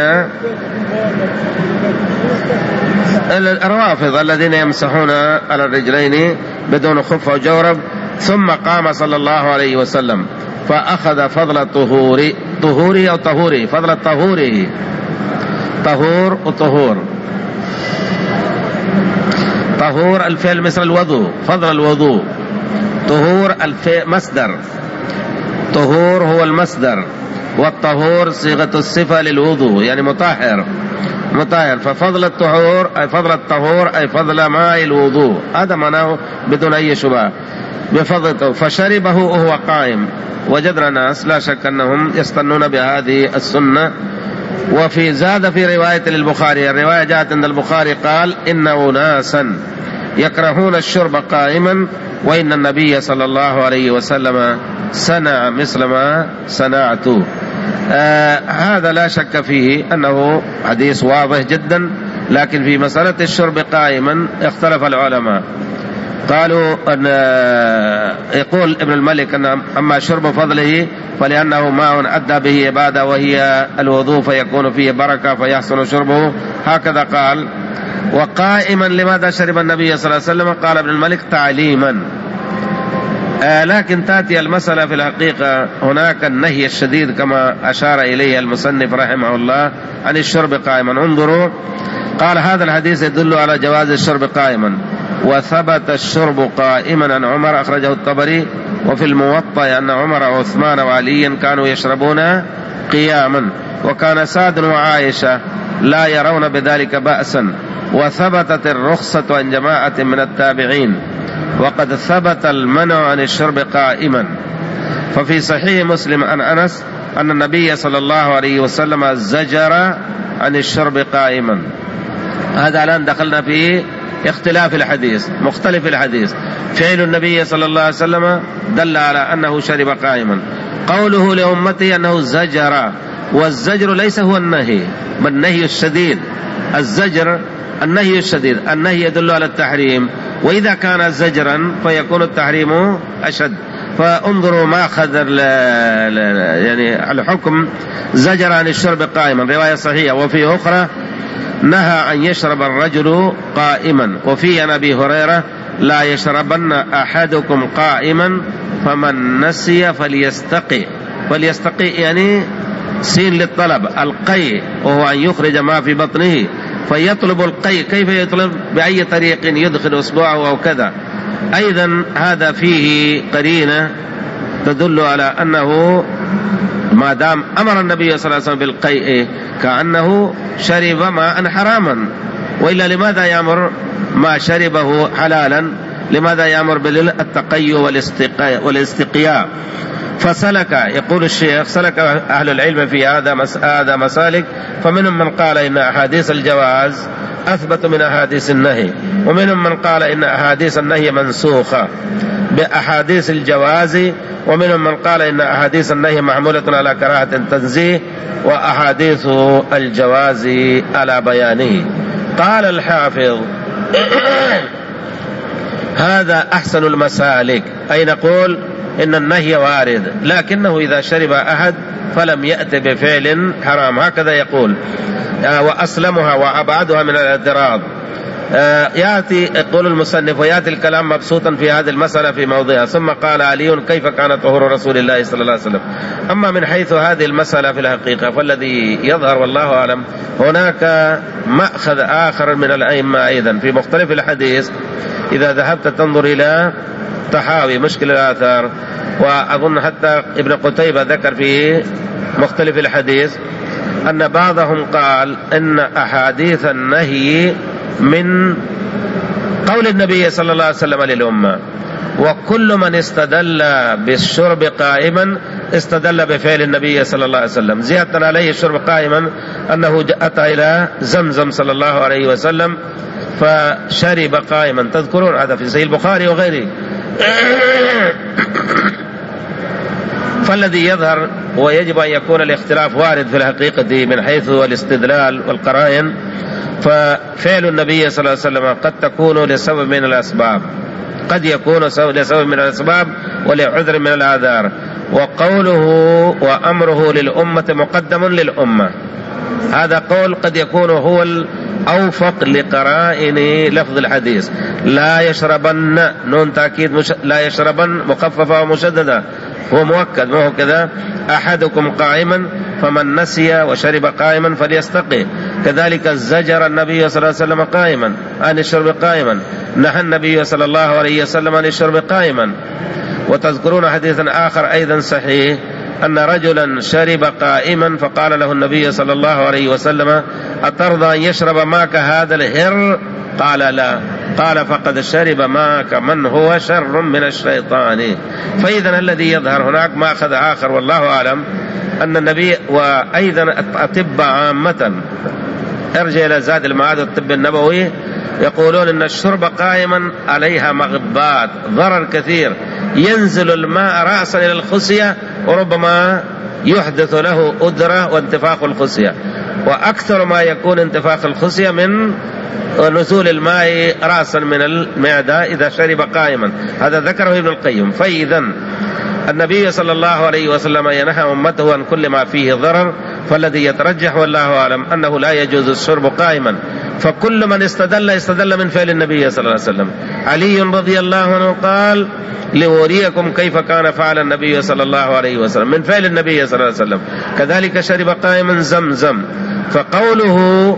الروافض الذين يمسحون على الرجلين بدون خف أو جورب. ثم قام صلى الله عليه وسلم فأخذ فضل الطهور، طهوري أو طهوري، فضل الطهوري، طهور وطهور. طهور الفعل مثل الوضوء، فضل الوضوء. طهور الفعل مصدر، طهور هو المصدر، والطهور صيغة الصفة للوضوء يعني مطهر، مطهر. ففضل الطهور أي فضل الطهور أي فضل ماء الوضوء، هذا معناه بدون أي شبهة بفضلته. فشربه وهو قائم. وجدنا ناس لا شك أنهم يستنون بهذه السنة. وفي زاد في رواية للبخاري، الرواية جاءت عند البخاري قال إن أناسا يكرهون الشرب قائما وإن النبي صلى الله عليه وسلم صنع مثل ما صنعت. آه هذا لا شك فيه أنه حديث واضح جدا، لكن في مسألة الشرب قائما اختلف العلماء. قالوا أن يقول ابن الملك أن أما شرب فضله فلأنه ماء أدى به عبادة وهي الوضوء فيكون فيه بركة فيحسن شربه، هكذا قال. وقائما لماذا شرب النبي صلى الله عليه وسلم؟ قال ابن الملك تعليما. آه لكن تأتي المسألة في الحقيقة هناك النهي الشديد كما أشار إليه المصنف رحمه الله عن الشرب قائما. انظروا، قال هذا الحديث يدل على جواز الشرب قائما، وثبت الشرب قائما عن عمر أخرجه الطبري، وفي الموطأ أن عمر وعثمان وعليا كانوا يشربون قياما، وكان سعد وعائشة لا يرون بذلك بأسا. وثبتت الرخصة عن جماعة من التابعين، وقد ثبت المنع عن الشرب قائما. ففي صحيح مسلم عن أنس أن النبي صلى الله عليه وسلم زجر عن الشرب قائما. هذا الآن دخلنا في اختلاف الحديث، مختلف الحديث. فعل النبي صلى الله عليه وسلم دل على أنه شرب قائما، قوله لأمته أنه زجر، والزجر ليس هو النهي بل النهي الشديد. الزجر النهي الشديد، النهي يدل على التحريم، وإذا كان زجرا فيكون التحريم أشد. فانظروا ما أخذ يعني الحكم زجر عن الشرب قائما، رواية صحيحة. وفي أخرى نهى أن يشرب الرجل قائما. وفي عن أبي هريرة لا يشربن أحدكم قائما فمن نسي فليستقي. فليستقي يعني سين للطلب، القي وهو أن يخرج ما في بطنه، فيطلب القي. كيف يطلب؟ بأي طريق يدخل أصبعه أو كذا. أيضا هذا فيه قرينة تدل على أنه ما دام أمر النبي صلى الله عليه وسلم بالقيء كأنه شرب ماء حراما، وإلا لماذا يأمر ما شربه حلالا؟ لماذا يأمر بالتقي والاستقياء؟ فسلك، يقول الشيخ سلك أهل العلم في هذا مسالك، فمنهم من قال إن أحاديث الجواز أثبت من أحاديث النهي، ومنهم من قال إن أحاديث النهي منسوخة بأحاديث الجواز، ومنهم من قال إن أحاديث النهي محمولة على كراهة التنزيه وأحاديث الجواز على بيانه. قال الحافظ هذا أحسن المسالك، أي نقول إن النهي وارد، لكنه إذا شرب أحد فلم يأت بفعل حرام، هكذا يقول، وأسلمها وأبعدها من الاعتراض. يأتي يقول المصنف ويأتي الكلام مبسوطا في هذه المسألة في موضعها. ثم قال علي: كيف كان طهور رسول الله صلى الله عليه وسلم؟ أما من حيث هذه المسألة في الحقيقة فالذي يظهر والله أعلم هناك مأخذ آخر من الأئمة أيضا في مختلف الحديث. إذا ذهبت تنظر إلى طحاوي مشكل الآثار، وأظن حتى ابن قتيبة ذكر في مختلف الحديث أن بعضهم قال إن أحاديث النهي من قول النبي صلى الله عليه وسلم للأمة، وكل من استدل بالشرب قائما استدل بفعل النبي صلى الله عليه وسلم، زيادة عليه الشرب قائما أنه أتى إلى زمزم صلى الله عليه وسلم فشرب قائما، تذكرون هذا في صحيح البخاري وغيره. فالذي يظهر ويجب أن يكون الاختلاف وارد في الحقيقة من حيث الاستدلال والقرائن، ففعل النبي صلى الله عليه وسلم قد تكون لسبب من الأسباب، قد يكون لسبب من الأسباب ولعذر من الأعذار، وقوله وأمره للأمة مقدم للأمة، هذا قول قد يكون هو الأوفق لقرائن لفظ الحديث. لا يشربن، نون تأكيد مش... لا يشربن مخففة ومشددة، هو مؤكد ما هو كذا، أحدكم قائما فمن نسي وشرب قائما فليستقي. كذلك زجر النبي صلى الله عليه وسلم قائما عن الشرب قائما، نهى النبي صلى الله عليه وسلم عن الشرب قائما. وتذكرون حديثا آخر أيضا صحيح أن رجلا شرب قائما فقال له النبي صلى الله عليه وسلم: أترضى أن يشرب معك هذا الهر؟ قال: لا. قال: فقد شرب معك من هو شر من الشيطان. فإذا الذي يظهر هناك مأخذ آخر والله أعلم أن النبي وأيضا الأطباء عامة، ارجع إلى زاد المعاد والطب النبوي، يقولون إن الشرب قائما عليها مغبات، ضرر كثير، ينزل الماء رأسا إلى الخصية وربما يحدث له أدرة وانتفاخ الخصية، وأكثر ما يكون انتفاخ الخصية من ونزول الماء رأسا من المعدة إذا شرب قائما، هذا ذكره ابن القيم. فإذا النبي صلى الله عليه وسلم ينهى أمته عن كل ما فيه ضرر، فالذي يترجح والله أعلم أنه لا يجوز الشرب قائما. فكل من استدل استدل من فعل النبي صلى الله عليه وسلم. علي رضي الله عنه قال: لأريكم كيف كان فعل النبي صلى الله عليه وسلم، من فعل النبي صلى الله عليه وسلم. كذلك شرب قائما زمزم، فقوله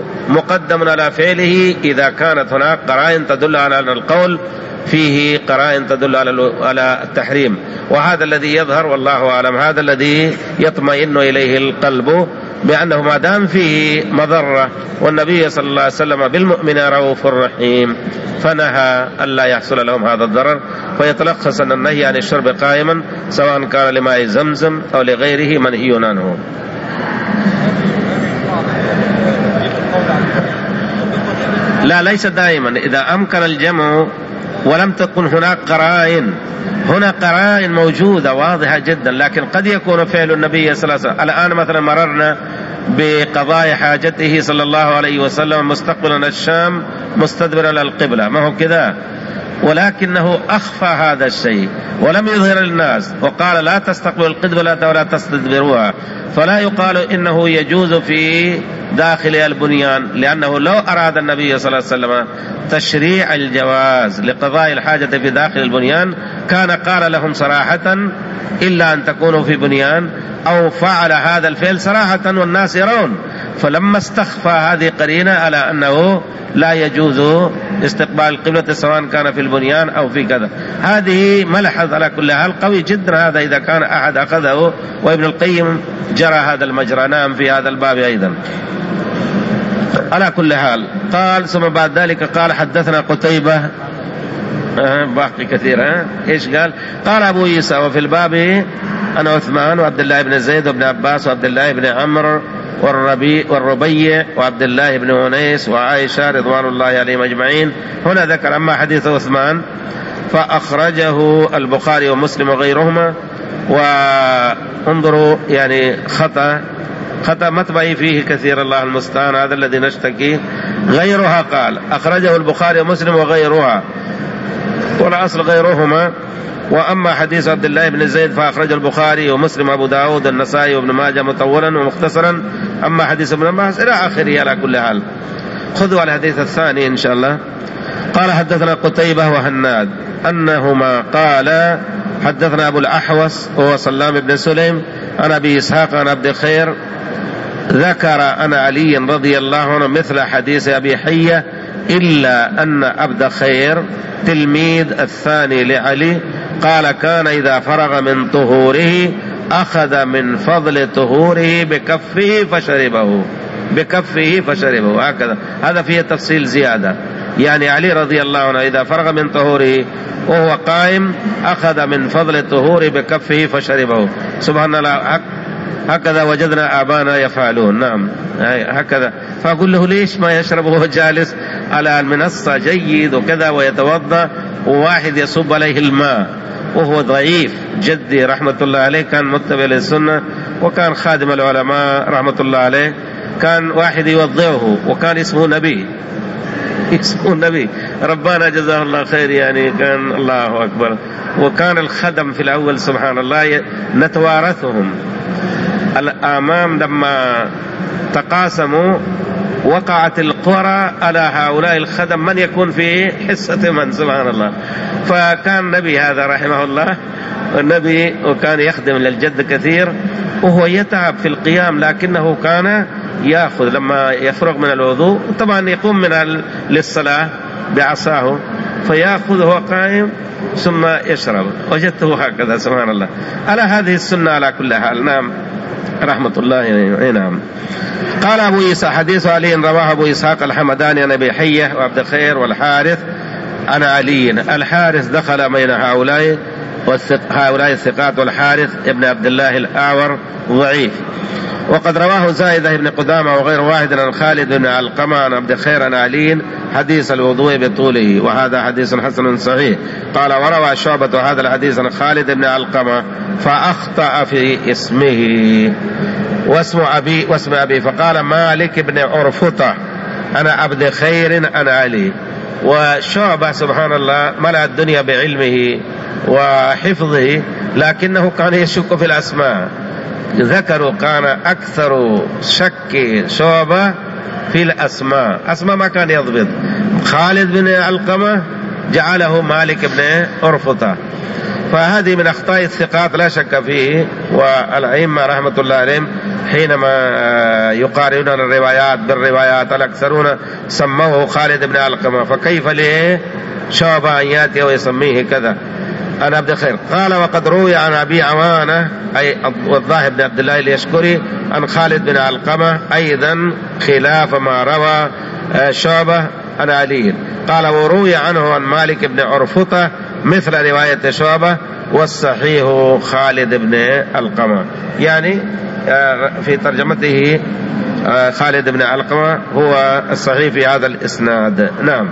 مقدم على فعله إذا كانت هناك قرائن تدل على أن القول فيه قرائن تدل على التحريم، وهذا الذي يظهر والله أعلم، هذا الذي يطمئن إليه القلب بأنه ما دام فيه مضرة والنبي صلى الله عليه وسلم بالمؤمن رؤوف رحيم، فنهى ألا يحصل لهم هذا الضرر. فيتلخص أن النهي عن الشرب قائما سواء كان لماء زمزم أو لغيره منهي عنه. لا، ليس دائما، إذا أمكن الجمع ولم تكن هناك قرائن. هنا قرائن موجودة واضحة جدا، لكن قد يكون فعل النبي صلى الله عليه وسلم. الآن مثلا مررنا بقضاء حاجته صلى الله عليه وسلم مستقبلا الشام مستدبرا للقبلة، ما هو كذا، ولكنه أخفى هذا الشيء ولم يظهر للناس، وقال: لا تستقبلوا القبلة ولا تستدبروها. فلا يقال إنه يجوز في داخل البنيان، لأنه لو أراد النبي صلى الله عليه وسلم تشريع الجواز لقضاء الحاجة في داخل البنيان كان قال لهم صراحة: إلا أن تكونوا في بنيان، أو فعل هذا الفعل صراحة والناس يرون. فلما استخفى هذه قرينة على أنه لا يجوز استقبال القبلة سواء كان في البنيان أو في كذا. هذه ملحظ على كل حال قوي جدا هذا إذا كان أحد أخذه، وابن القيم جرى هذا المجرى نام في هذا الباب أيضا. على كل حال قال: ثم بعد ذلك قال: حدثنا قتيبة، أه باقي كثير. أه إيش قال؟ قال أبو عيسى: وفي الباب أنا عثمان وعبد الله بن زيد وابن عباس وعبد الله بن عمرو والربيع والربيع وعبد الله بن أنيس وعائشة رضوان الله عليهم أجمعين. هنا ذكر أما حديث عثمان فأخرجه البخاري ومسلم وغيرهما. وانظروا يعني خطأ خطأ مطبعي فيه كثير، الله المستعان، هذا الذي نشتكي. غيرها قال أخرجه البخاري ومسلم وغيرها، والأصل غيرهما، وأما حديث عبد الله بن زيد فأخرجه البخاري ومسلم وأبو داود والنسائي وابن ماجه مطولا ومختصرا. أما حديث ابن عباس إلى آخره. على كل حال خذوا على الحديث الثاني إن شاء الله. قال حدثنا قتيبة وهناد أنهما قال حدثنا أبو الأحوص وهو سلام بن سليم عن أبي إسحاق عن عبد الخير ذكر أن علي رضي الله عنه مثل حديث أبي حية إلا أن عبد خير تلميذ الثاني لعلي قال كان إذا فرغ من طهوره أخذ من فضل طهوره بكفه فشربه بكفه فشربه هكذا. هذا فيه تفصيل زيادة. يعني علي رضي الله عنه إذا فرغ من طهوره وهو قائم أخذ من فضل طهوره بكفه فشربه. سبحان الله، هكذا وجدنا آبانا يفعلون. نعم هكذا. فأقول له ليش ما يشرب وهو جالس على المنصة جيد وكذا ويتوضأ وواحد يصب عليه الماء وهو ضعيف. جدي رحمة الله عليه كان متبع للسنة وكان خادم العلماء رحمة الله عليه، كان واحد يوضعه وكان اسمه نبي اسمه النبي ربنا جزاه الله خير. يعني كان الله أكبر. وكان الخدم في الأول سبحان الله نتوارثهم. الأمام لما تقاسموا وقعت القرى على هؤلاء الخدم من يكون في حصة من سبحان الله. فكان النبي هذا رحمه الله النبي وكان يخدم للجد كثير وهو يتعب في القيام، لكنه كان يأخذ لما يفرغ من الوضوء طبعا يقوم من للصلاة بعصاه فيأخذ وهو قائم ثم يشرب. وجدته هكذا سبحان الله على هذه السنة على كل حال. نعم رحمة الله. نعم. قال أبو عيسى حديث علي رواه أبو إسحاق الحمداني عن أبي حية وعبد الخير والحارث عن علي. الحارث دخل بين هؤلاء هؤلاء الثقات والحارث ابن عبد الله الأعور ضعيف. وقد رواه زائدة بن قدامة وغير واحد عن خالد بن علقمة عن عبد الخير عن علي حديث الوضوء بطوله وهذا حديث حسن صحيح. قال وروى شعبة هذا الحديث عن خالد بن علقمة فأخطأ في اسمه واسم أبي واسم أبي فقال مالك بن عرفطة أنا عبد خير أنا علي. وشعبة سبحان الله ملأ الدنيا بعلمه وحفظه لكنه كان يشك في الأسماء. ذكروا كان أكثر شك شعبة في الأسماء، أسماء ما كان يضبط. خالد بن علقمة جعله مالك بن عرفطة. فهذه من أخطاء الثقات لا شك فيه. والأئمة رحمة الله عليهم حينما يقارنون الروايات بالروايات الأكثرون سموه خالد بن علقمة، فكيف له شعبة أن يأتي ويسميه كذا. أنا عبد الخير قال وقد روي عن أبي عوانة أي والظاهر بن عبد الله اليشكري عن خالد بن علقمة أيضا خلاف ما روى شعبة عن علي. قال وروي عنه عن مالك بن عرفطة مثل رواية شعبة والصحيح خالد بن علقمة. يعني في ترجمته خالد بن علقمة هو الصحيح في هذا الإسناد. نعم.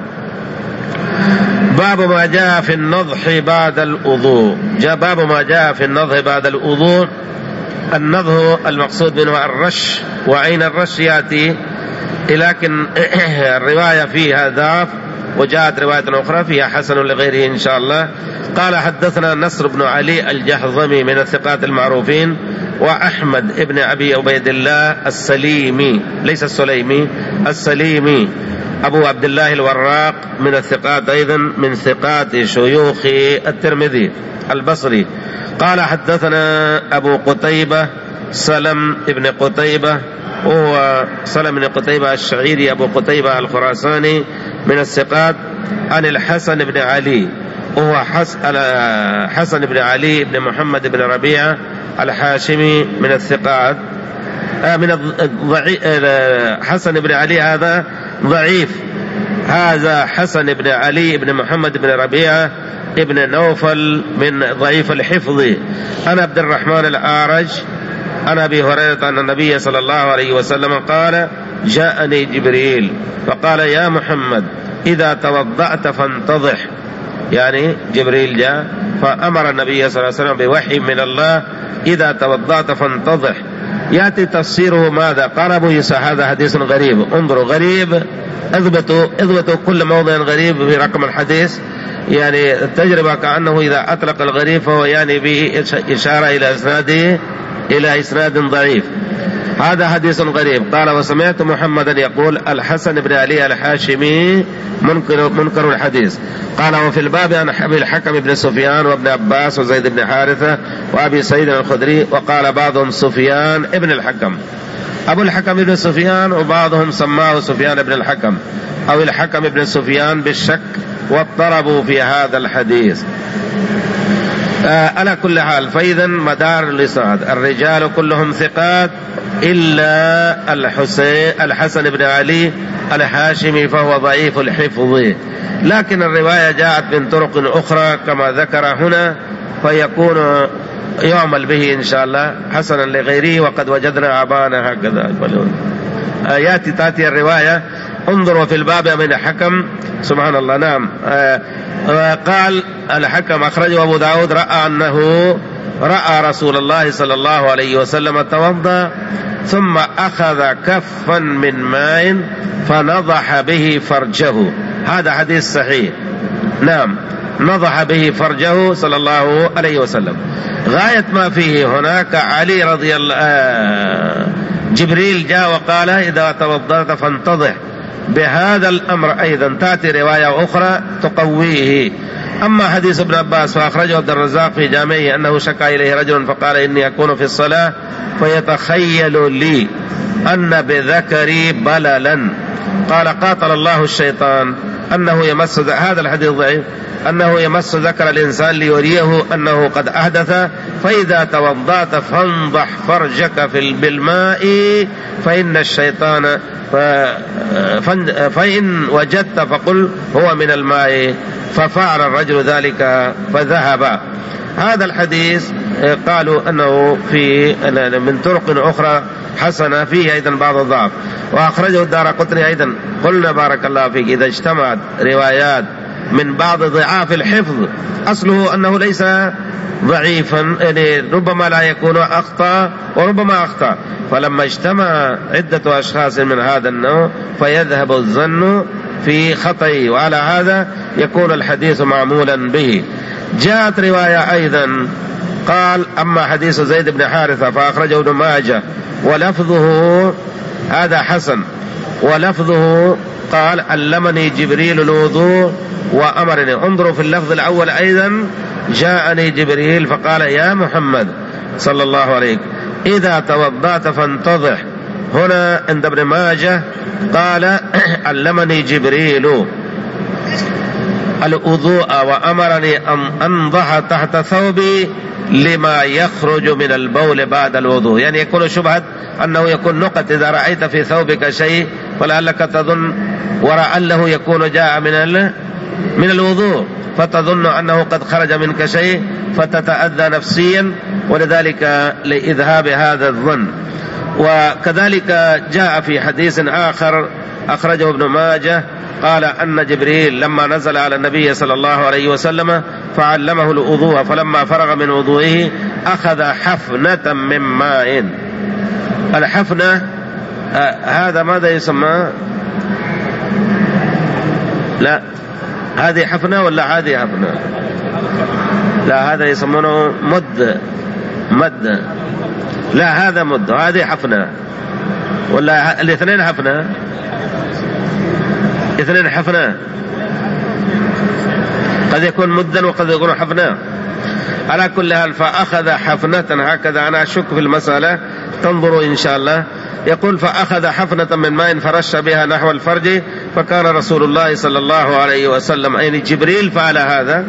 باب ما جاء في النضح بعد الوضوء. جاء باب ما جاء في النضح بعد الوضوء. النضح المقصود منه الرش، وعين الرش يأتي لكن الرواية فيها ضعف وجاءت رواية أخرى فيها حسن لغيره إن شاء الله. قال حدثنا نصر بن علي الجهضمي من الثقات المعروفين وأحمد ابن أبي عبيد الله السليمي ليس السليمي السليمي أبو عبد الله الوراق من الثقات أيضا من ثقات شيوخ الترمذي البصري. قال حدثنا أبو قتيبة سلم ابن قتيبة وهو سلم بن قتيبة الشعيري أبو قتيبة الخراساني من الثقات عن الحسن بن علي وهو حسن بن علي بن محمد بن ربيعة الحاشمي من الثقات من الضعيف. حسن بن علي هذا ضعيف. هذا حسن بن علي بن محمد بن ربيعة ابن نوفل من ضعيف الحفظ. أنا عبد الرحمن الأعرج أنا أبي هريرة أن النبي صلى الله عليه وسلم قال جاءني جبريل فقال يا محمد إذا توضأت فانتضح. يعني جبريل جاء فأمر النبي صلى الله عليه وسلم بوحي من الله إذا توضأت فانتضح يأتي تفسيره ماذا؟ قال أبو يوسف هذا حديث غريب. انظروا غريب، اضبطوا اضبطوا كل موضع غريب في رقم الحديث، يعني التجربة كأنه إذا أطلق الغريب فهو يعني به إشارة إلى إسناده إلى إسناد ضعيف. هذا حديث غريب. قال وسمعت محمدا يقول الحسن بن علي الحاشمي منكر, منكر الحديث. قال وفي الباب عن أبي الحكم بن سفيان وابن عباس وزيد بن حارثة وأبي سعيد الخدري، وقال بعضهم سفيان ابن الحكم، أبو الحكم بن سفيان، وبعضهم سماه سفيان بن الحكم أو الحكم بن سفيان بالشك، واضطربوا في هذا الحديث. آه على كل حال فإذا مدار الإسناد الرجال كلهم ثقات إلا الحسين الحسن بن علي الحاشمي فهو ضعيف الحفظ، لكن الرواية جاءت من طرق أخرى كما ذكر هنا، فيكون يعمل به إن شاء الله حسنا لغيره. وقد وجدنا أبانا هكذا آه يأتي تأتي الرواية. انظروا في الباب من حكم سبحان الله. نعم آه آه قال الحكم أخرجه أبو داود رأى أنه رأى رسول الله صلى الله عليه وسلم توضأ ثم أخذ كفا من ماء فنضح به فرجه. هذا حديث صحيح. نعم نضح به فرجه صلى الله عليه وسلم. غاية ما فيه هناك علي رضي الله آه جبريل جاء وقال إذا توضأت فانتضح. بهذا الأمر أيضا تأتي رواية أخرى تقويه. أما حديث ابن عباس فأخرجه عبد الرزاق في جامعه أنه شكى إليه رجل فقال إني أكون في الصلاة فيتخيل لي أن بذكري بللا. قال قاتل الله الشيطان أنه يمس هذا الحديث ضعيف أنه يمس ذكر الإنسان ليريه أنه قد أحدث، فإذا توضأت فانضح فرجك في بالماء فإن الشيطان فإن وجدت فقل هو من الماء. ففعل الرجل ذلك فذهب. هذا الحديث قالوا أنه في من طرق أخرى حسنة فيه أيضا بعض الضعف، وأخرجه الدارقطني أيضا. قلنا بارك الله فيك إذا اجتمعت روايات من بعض ضعاف الحفظ أصله أنه ليس ضعيفا، يعني ربما لا يكون أخطأ وربما أخطأ، فلما اجتمع عدة أشخاص من هذا النوع فيذهب الظن في خطئه، وعلى هذا يكون الحديث معمولا به. جاءت رواية أيضا قال أما حديث زيد بن حارثة فأخرجه ابن ماجه ولفظه هذا حسن، ولفظه قال علمني جبريل الوضوء وأمرني. انظروا في اللفظ الأول أيضا جاءني جبريل فقال يا محمد صلى الله عليه إذا توضأت فانتضح. هنا عند ابن ماجه قال علمني جبريل الوضوء وأمرني أن أنضح تحت ثوبي لما يخرج من البول بعد الوضوء. يعني يكون شبهة أنه يكون نقط إذا رأيت في ثوبك شيء فلعلك تظن ولعله يكون جاء من من الوضوء فتظن أنه قد خرج منك شيء فتتأذى نفسيا، ولذلك لإذهاب هذا الظن. وكذلك جاء في حديث آخر أخرجه ابن ماجه قال أن جبريل لما نزل على النبي صلى الله عليه وسلم فعلمه الوضوء فلما فرغ من وضوئه أخذ حفنة من ماء. الحفنة آه هذا ماذا يسمى؟ لا هذه حفنة ولا هذه حفنة؟ لا هذا يسمونه مد مد لا هذا مد هذه حفنة ولا الاثنين حفنة؟ اثنين حفنة قد يكون مدا وقد يكون حفنة. على كل حال فأخذ حفنة هكذا. أنا أشك في المسألة تنظروا إن شاء الله. يقول فأخذ حفنة من ماء فرش بها نحو الفرج فكان رسول الله صلى الله عليه وسلم يعني جبريل فعل هذا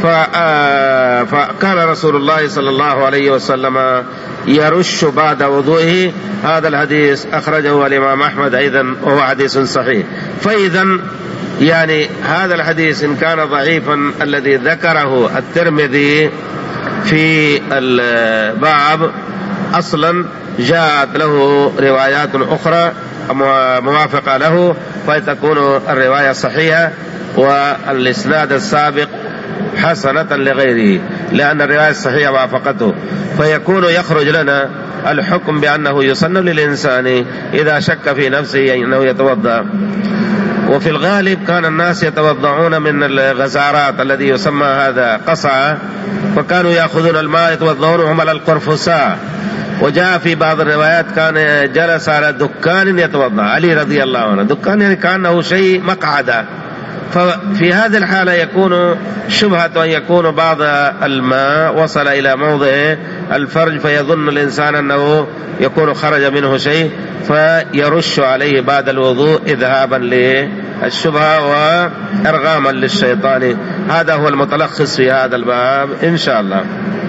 فكان رسول الله صلى الله عليه وسلم يرش بعد وضوئه. هذا الحديث أخرجه الإمام أحمد أيضا وهو حديث صحيح. فإذا يعني هذا الحديث إن كان ضعيفا الذي ذكره الترمذي في الباب أصلا جاءت له روايات أخرى موافقة له فتكون الرواية صحيحة والإسناد السابق حسنة لغيره، لأن الرواية الصحيحة وافقته، فيكون يخرج لنا الحكم بأنه يسن للإنسان إذا شك في نفسه أنه يتوضأ. وفي الغالب كان الناس يتوضعون من الغزارات الذي يسمى هذا قصعة، فكانوا يأخذون الماء يتوضعون وهم على القرفصاء. وجاء في بعض الروايات كان جلس على دكان يتوضأ، علي رضي الله عنه، دكان يعني كأنه شيء مقعدة. ففي هذه الحالة يكون شبهة أن يكون بعض الماء وصل إلى موضع الفرج فيظن الإنسان أنه يكون خرج منه شيء فيرش عليه بعد الوضوء إذهابا للشبهة وإرغاما للشيطان. هذا هو المتلخص في هذا الباب إن شاء الله.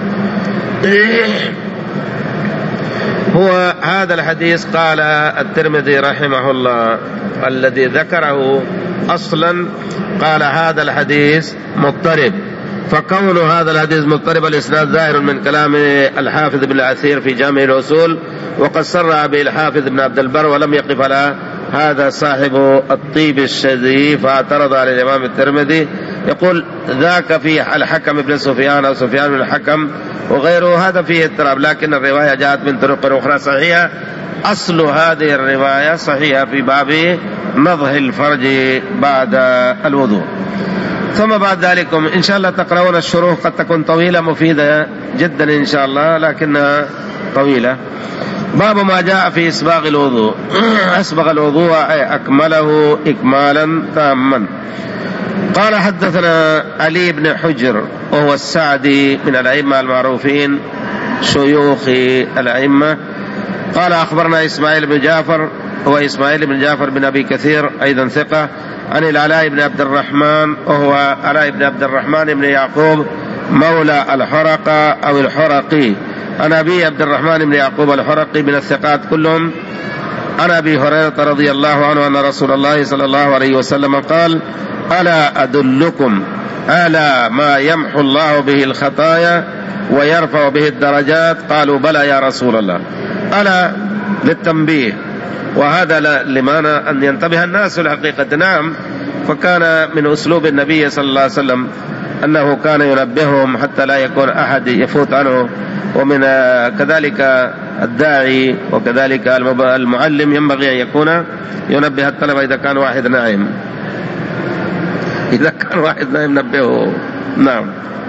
هو هذا الحديث قال الترمذي رحمه الله الذي ذكره أصلا قال هذا الحديث مضطرب، فكون هذا الحديث مضطرب الإسناد ظاهر من كلام الحافظ بن الأثير في جامع الأصول، وقد صرح به الحافظ بن عبد البر ولم يقف على هذا صاحب الطيب الشذي فاعترض على الإمام الترمذي. يقول ذاك في الحكم بن سفيان أو سفيان بن الحكم وغيره، هذا فيه اضطراب، لكن الرواية جاءت من طرق أخرى صحيحة. أصل هذه الرواية صحيحة في باب نضح الفرج بعد الوضوء. ثم بعد ذلك إن شاء الله تقرؤون الشروح، قد تكون طويلة مفيدة جدا إن شاء الله لكنها طويلة. باب ما جاء في إسباغ الوضوء. أسبغ الوضوء أي أكمله إكمالا تاما. قال حدثنا علي بن حجر وهو السعدي من الأئمة المعروفين شيوخ الأئمة. قال أخبرنا إسماعيل بن جعفر هو إسماعيل بن جعفر بن أبي كثير أيضا ثقة، عن العلاء بن عبد الرحمن وهو علاء بن عبد الرحمن بن يعقوب مولى الحرقة أو الحرقي، عن أبي عبد الرحمن بن يعقوب الحرقي من الثقات كلهم، عن أبي هريرة رضي الله عنه أن رسول الله صلى الله عليه وسلم قال: ألا أدلكم على ما يمحو الله به الخطايا ويرفع به الدرجات؟ قالوا: بلى يا رسول الله. ألا للتنبيه، وهذا لمعنى أن ينتبه الناس الحقيقة. نعم، فكان من أسلوب النبي صلى الله عليه وسلم أنه كان ينبههم حتى لا يكون أحد يفوت عنه، ومن كذلك الداعي وكذلك المعلم ينبغي أن يكون ينبه الطلبة إذا كان واحد نائم، إذا كان واحد نائم نبهه. نعم.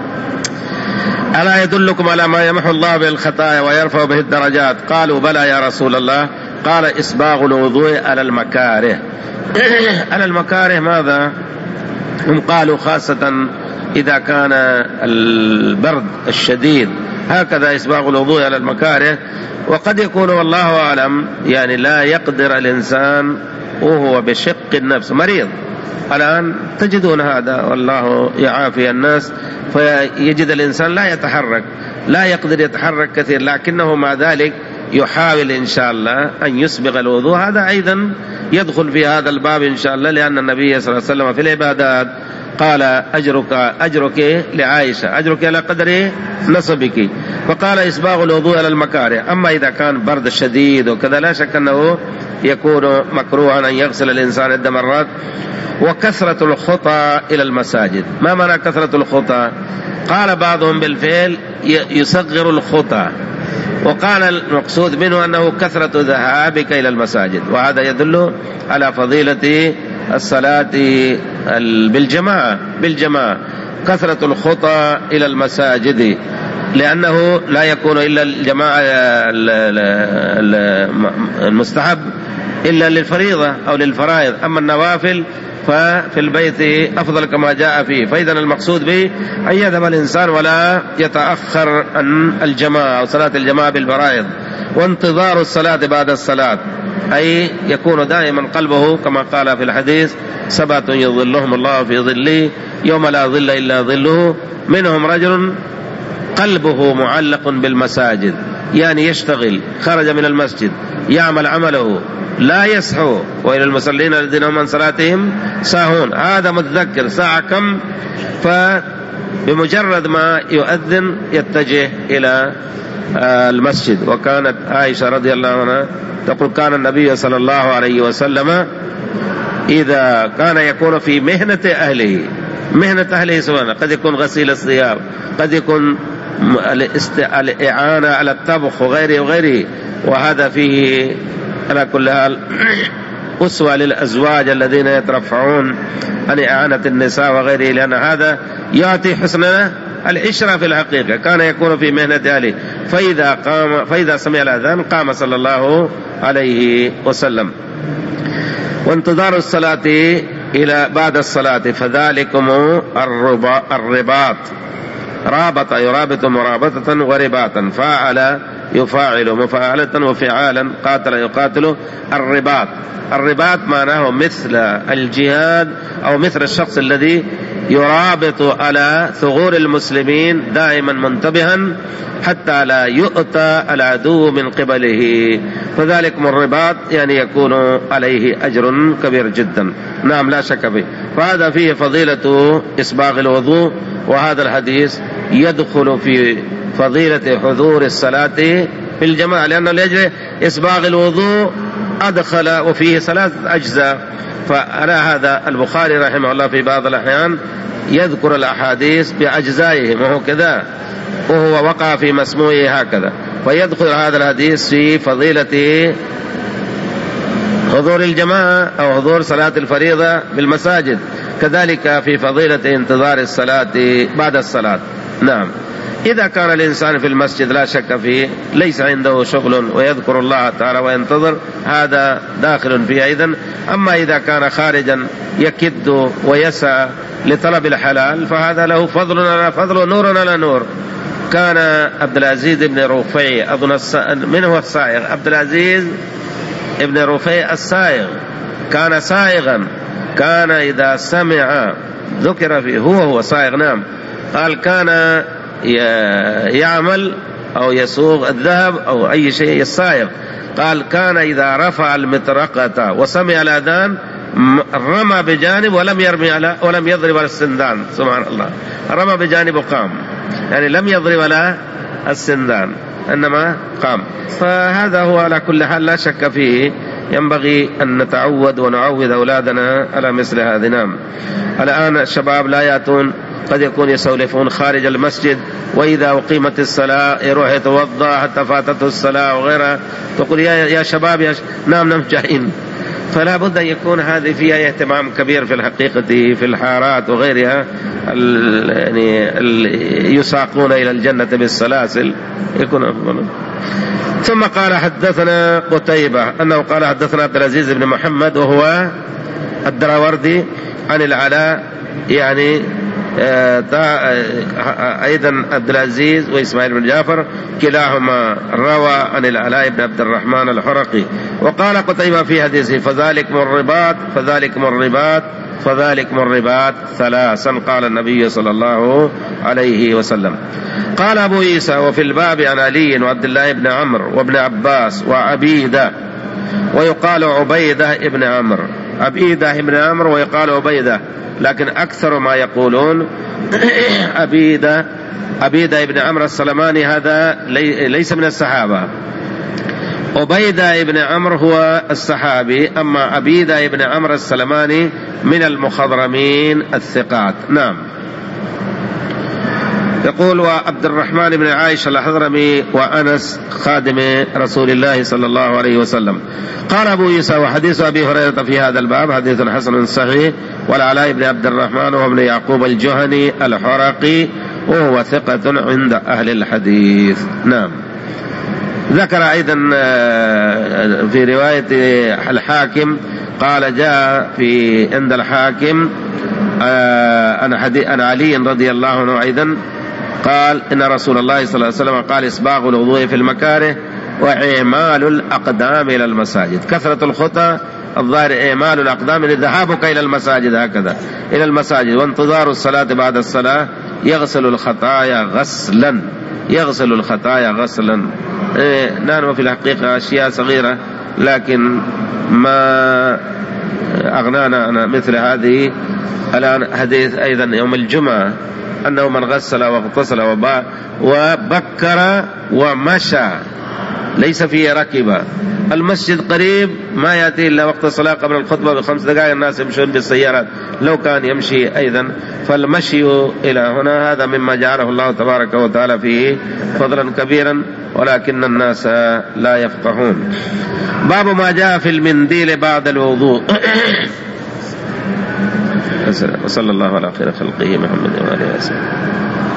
ألا يدلكم على ما يمحو الله به الخطايا ويرفع به الدرجات؟ قالوا: بلى يا رسول الله. قال: إسباغ الوضوء على المكاره. على المكاره ماذا؟ هم قالوا خاصة إذا كان البرد الشديد، هكذا إسباغ الوضوء على المكاره. وقد يكون والله أعلم يعني لا يقدر الإنسان وهو بشق النفس مريض، الآن تجدون هذا والله يعافي الناس، فيجد الإنسان لا يتحرك، لا يقدر يتحرك كثير، لكنه مع ذلك يحاول إن شاء الله أن يسبغ الوضوء. هذا أيضا يدخل في هذا الباب إن شاء الله، لأن النبي صلى الله عليه وسلم في العبادات قال: أجرك أجرك لعائشة، أجرك على قدر نصبك، فقال: إسباغ الوضوء على المكاره. أما إذا كان برد شديد وكذا لا شك أنه يكون مكروها أن يغسل الإنسان عدة مرات. وكثرة الخطى إلى المساجد، ما معنى كثرة الخطى؟ قال بعضهم بالفعل يصغر الخطى، وقال المقصود منه أنه كثرة ذهابك إلى المساجد، وهذا يدل على فضيلة الصلاة بالجماعة بالجماعة كثرة الخطى إلى المساجد، لأنه لا يكون إلا الجماعة المستحب إلا للفريضة أو للفرائض، أما النوافل ففي البيت أفضل كما جاء فيه. فإذا المقصود به أن يذهب الإنسان ولا يتأخر عن الجماعة أو صلاة الجماعة بالفرائض، وانتظار الصلاة بعد الصلاة، أي يكون دائما قلبه كما قال في الحديث: سبعة يظلهم الله في ظله يوم لا ظل إلا ظله، منهم رجل قلبه معلق بالمساجد، يعني يشتغل، خرج من المسجد يعمل عمله لا يسحو، وإلى المصلين الذين هم عن صلاتهم ساهون، هذا متذكر ساعة كم، فبمجرد ما يؤذن يتجه إلى المسجد. وكانت عائشة رضي الله عنها تقول: كان النبي صلى الله عليه وسلم إذا كان يكون في مهنة أهله، مهنة أهله سبحانه، قد يكون غسيل الثياب، قد يكون الإعانة على الطبخ وغيره وغيره. وهذا فيه على كل حال أسوة للأزواج الذين يترفعون عن إعانة النساء وغيره، لأن هذا يعطي حسن العشرة في الحقيقة. كان يكون في مهنة أهله، فإذا قام فإذا سمع الأذان قام صلى الله عليه وسلم. وانتظار الصلاة إلى بعد الصلاة فذلكم الرباط، رابط يرابط مرابطة ورباطا، فاعل يفاعل مفاعلة وفعالا، قاتل يقاتل. الرباط الرباط معناه مثل الجهاد أو مثل الشخص الذي يرابط على ثغور المسلمين دائما منتبها حتى لا يؤتى العدو من قبله، فذلك من الرباط يعني يكون عليه أجر كبير جدا. نعم لا شك فيه. فهذا فيه فضيلة إسباغ الوضوء، وهذا الحديث يدخل في فضيلة حضور الصلاة في الجماعة، لأنه لأجل إسباغ الوضوء أدخل وفيه ثلاثة أجزاء. فعلى هذا البخاري رحمه الله في بعض الأحيان يذكر الأحاديث بأجزائهم، وهو كذا، وهو وقع في مسموعه هكذا. فيدخل هذا الحديث في فضيلة حضور الجماعة أو حضور صلاة الفريضة بالمساجد، كذلك في فضيلة انتظار الصلاة بعد الصلاة. نعم، إذا كان الإنسان في المسجد لا شك فيه ليس عنده شغل ويذكر الله تعالى وينتظر، هذا داخل فيه أيضا. أما إذا كان خارجا يكد ويسعى لطلب الحلال فهذا له فضل على فضل ونور على نور. كان عبد العزيز بن رفيع أظن من هو الصائغ، عبد العزيز بن رفيع الصائغ كان صائغا، كان إذا سمع ذكر فيه هو هو صائغ. نعم، قال كان يعمل أو يسوق الذهب أو أي شيء الصائغ، قال كان إذا رفع المطرقة وسمع الأذان رمى بجانب ولم يرمي على ولم يضرب على السندان. سبحان الله، رمى بجانب وقام، يعني لم يضرب على السندان إنما قام. فهذا هو على كل حال لا شك فيه، ينبغي أن نتعود ونعود أولادنا على مثل هذه. نعم، الآن الشباب لا يأتون، قد يكون يسولفون خارج المسجد، وإذا أقيمت الصلاة يروح يتوضأ حتى فاتته الصلاة وغيرها، تقول يا يا شباب يا ش... نعم نعم جاهين. فلا بد أن يكون هذه فيها اهتمام كبير في الحقيقة في الحارات وغيرها، ال... يعني ال... يساقون إلى الجنة بالسلاسل يكون أفضل. ثم قال حدثنا قتيبة أنه قال حدثنا عبد العزيز بن محمد وهو الدراوردي عن العلاء، يعني أيضا عبد العزيز وإسماعيل بن جعفر كلاهما روى عن العلاء بن عبد الرحمن الحرقي. وقال قتيبة في حديثه فذلك من الرباط فذلك من الرباط فذلك من الرباط ثلاثا، قال النبي صلى الله عليه وسلم. قال أبو عيسى وفي الباب عن علي وعبد الله بن عمرو وابن عباس وعبيدة، ويقال عبيدة ابن عمرو، عبيدة ابن عمرو ويقال عبيدة، لكن أكثر ما يقولون عبيدة. عبيدة ابن عمرو السلماني هذا ليس من الصحابة، عبيدة ابن عمرو هو الصحابي، أما عبيدة ابن عمرو السلماني من المخضرمين الثقات. نعم. يقول وعبد الرحمن بن عائشة الحضرمي وأنس خادم رسول الله صلى الله عليه وسلم. قال أبو عيسى وحديث أبي هريرة في هذا الباب حديث حسن صحيح، والعلاء بن عبد الرحمن وابن يعقوب الجهني الحرقي وهو ثقة عند أهل الحديث. نعم. ذكر أيضا في رواية الحاكم قال جاء في عند الحاكم أن علي رضي الله عنه أيضا قال إن رسول الله صلى الله عليه وسلم قال إسباغ الوضوء في المكاره وإعمال الأقدام إلى المساجد. كثرة الخطى الظاهر إعمال الأقدام لذهابك إلى المساجد، هكذا إلى المساجد، وانتظار الصلاة بعد الصلاة يغسل الخطايا غسلا، يغسل الخطايا غسلا. إيه نعم، في الحقيقة أشياء صغيرة لكن ما أغنانا عن مثل هذه. الآن حديث أيضا يوم الجمعة أنه من غسل واغتسل وبكر ومشى ليس فيه ركبة، المسجد قريب ما يأتي إلا وقت الصلاة قبل الخطبة بخمس دقائق، الناس يمشون بالسيارات، لو كان يمشي أيضا. فالمشي إلى هنا هذا مما جعله الله تبارك وتعالى فيه فضلا كبيرا، ولكن الناس لا يفقهون. باب ما جاء في المنديل بعد الوضوء. وصلى الله على خير خلقه محمد وآله وسلم.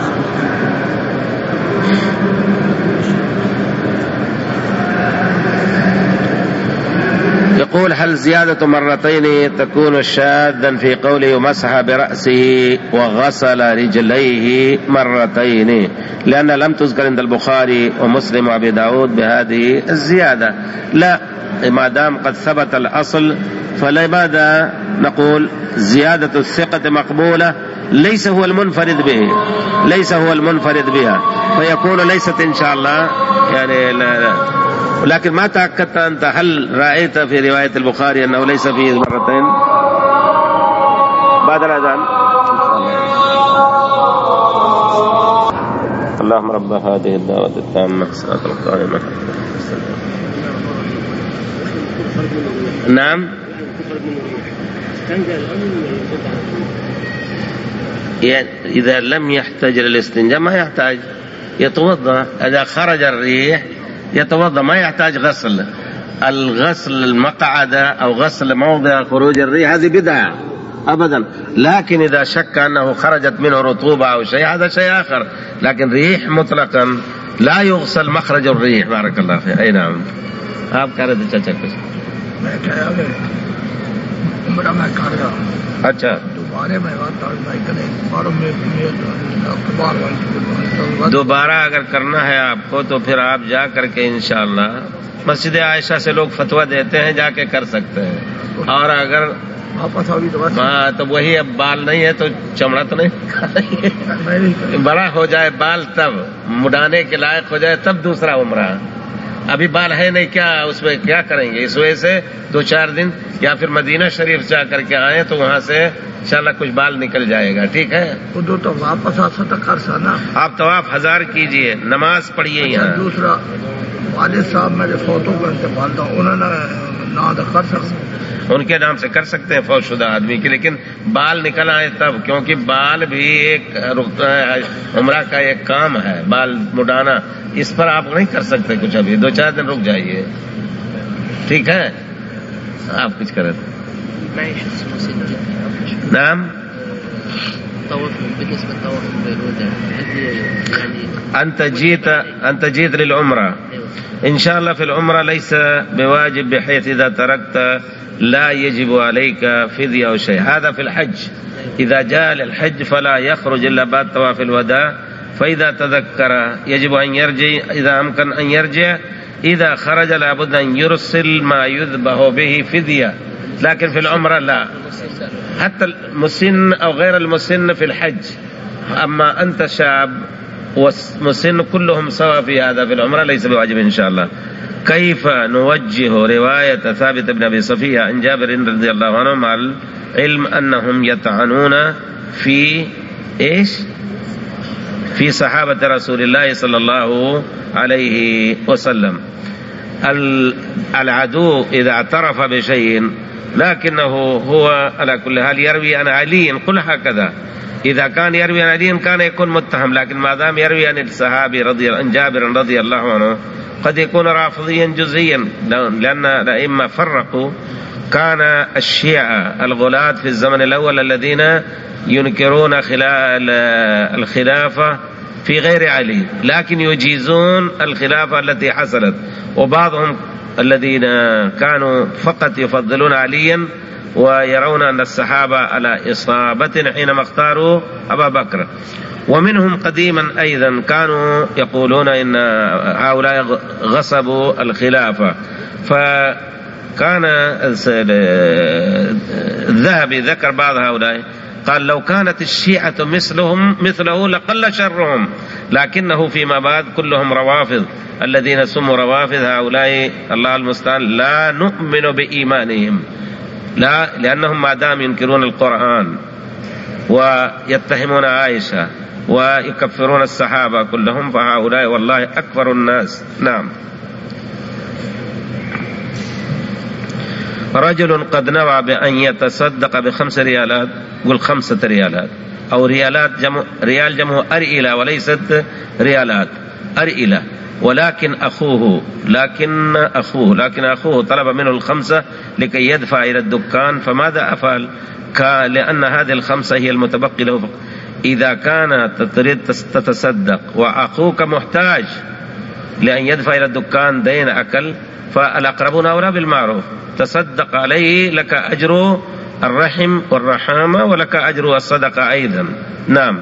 يقول: هل زيادة مرتين تكون شاذا في قوله مسح برأسه وغسل رجليه مرتين، لأن لم تذكر عند البخاري ومسلم وأبي داود بهذه الزيادة؟ لا، ما دام قد ثبت الأصل فلماذا نقول زيادة الثقة مقبولة؟ ليس هو المنفرد به، ليس هو المنفرد بها، فيكون ليست إن شاء الله يعني لا لا. لكن ما تأكدت أنت، هل رأيت في رواية البخاري أنه ليس فيه مرتين بعد الأذان؟ اللهم رب هذه الدعوة التامة والصلاة القائمة. نعم، إذا لم يحتاج للاستنجاء ما يحتاج، يتوضأ. إذا خرج الريح يتوضأ، ما يحتاج غسل. الغسل المقعدة أو غسل موضع خروج الريح هذه بدعة أبدا، لكن إذا شك أنه خرجت منه رطوبة أو شيء هذا شيء آخر، لكن ريح مطلقا لا يغسل مخرج الريح. بارك الله فيك. أي نعم. आप कह रहे थे चाचा कुछ? मैं क्या आगे उम्र में कर रहा हूँ। अच्छा, दोबारा मैं बात करें बार में अखबार वाली दोबारा अगर करना है आपको तो फिर आप जा करके इंशाअल्लाह मस्जिद आयशा से लोग फतवा देते हैं, जाके कर सकते हैं। और अगर वापस अभी तो हाँ तो वही, अब बाल नहीं है तो चमड़ा तो नहीं बड़ा हो जाए बाल, तब मुड़ाने के लायक हो जाए तब दूसरा उम्रा। अभी बाल है नहीं, क्या उसमें क्या करेंगे? इस वजह से दो चार दिन या फिर मदीना शरीफ जा करके आए तो वहाँ से इंशाल्लाह कुछ बाल निकल जाएगा। ठीक है, वो तो वापस आ सकता कर सकना। आप तवाफ हजार कीजिए, नमाज पढ़िए यहाँ। दूसरा वालिद साहब मेरे फोटो को इंतकाल था, उन्होंने ना तो कर सकते, उनके नाम से कर सकते हैं फौशुदा आदमी की, लेकिन बाल निकल आए तब, क्योंकि बाल भी एक रुकता है, उम्रा का एक काम है बाल मुड़ाना। इस पर आप नहीं कर सकते कुछ, अभी दो चार दिन रुक जाइए। ठीक है, आप कुछ करें। नाम أنت جيت أنت جيت للعمرة إن شاء الله. في العمرة ليس بواجب، بحيث إذا تركت لا يجب عليك فدية أو شيء. هذا في الحج، إذا جاء للحج فلا يخرج إلا بعد طواف الوداع، فإذا تذكر يجب أن يرجع إذا أمكن أن يرجع. إذا خرج لابد أن يرسل ما يذبح به فدية، لكن في العمرة لا، حتى المسن أو غير المسن في الحج. أما أنت شاب والمسن كلهم سواء في هذا، في العمرة ليس بواجب إن شاء الله. كيف نوجه رواية ثابت بن أبي صفية عن جابر رضي الله عنه مع العلم أنهم يطعنون في إيش في صحابة رسول الله صلى الله عليه وسلم؟ العدو إذا اعترف بشيء لكنه هو على كل حال يروي عن علي، قل هكذا. إذا كان يروي عن علي كان يكون متهم، لكن ما دام يروي عن الصحابي رضي عن جابر رضي الله عنه قد يكون رافضيا جزئيا، لأن الأئمة فرقوا. كان الشيعة الغلاة في الزمن الأول الذين ينكرون الخلافة في غير علي، لكن يجيزون الخلافة التي حصلت، وبعضهم الذين كانوا فقط يفضلون عليا ويرون أن الصحابة على إصابة حينما اختاروا أبا بكر. ومنهم قديما أيضا كانوا يقولون إن هؤلاء غصبوا الخلافة. فكان الذهبي ذكر بعض هؤلاء قال لو كانت الشيعة مثلهم مثله لقل شرهم، لكنه فيما بعد كلهم روافض. الذين سموا روافض هؤلاء الله المستعان لا نؤمن بإيمانهم، لا، لأنهم ما دام ينكرون القرآن ويتهمون عائشة ويكفرون الصحابة كلهم، فهؤلاء والله أكبر الناس. نعم. رجل قد نوى بأن يتصدق بخمس ريالات قل خمسة ريالات، أو ريالات جمع ريال جمع أرئلة وليست ريالات أرئلة. ولكن أخوه لكن أخوه لكن أخوه طلب منه الخمسة لكي يدفع إلى الدكان، فماذا أفعل؟ لأن هذه الخمسة هي المتبقي له. إذا كانت تريد تتصدق وأخوك محتاج لأن يدفع إلى الدكان دين أكل، فالأقربون أولى بالمعروف، تصدق عليه، لك أجر الرحم والرحامة ولك أجر الصدقة أيضا. نعم.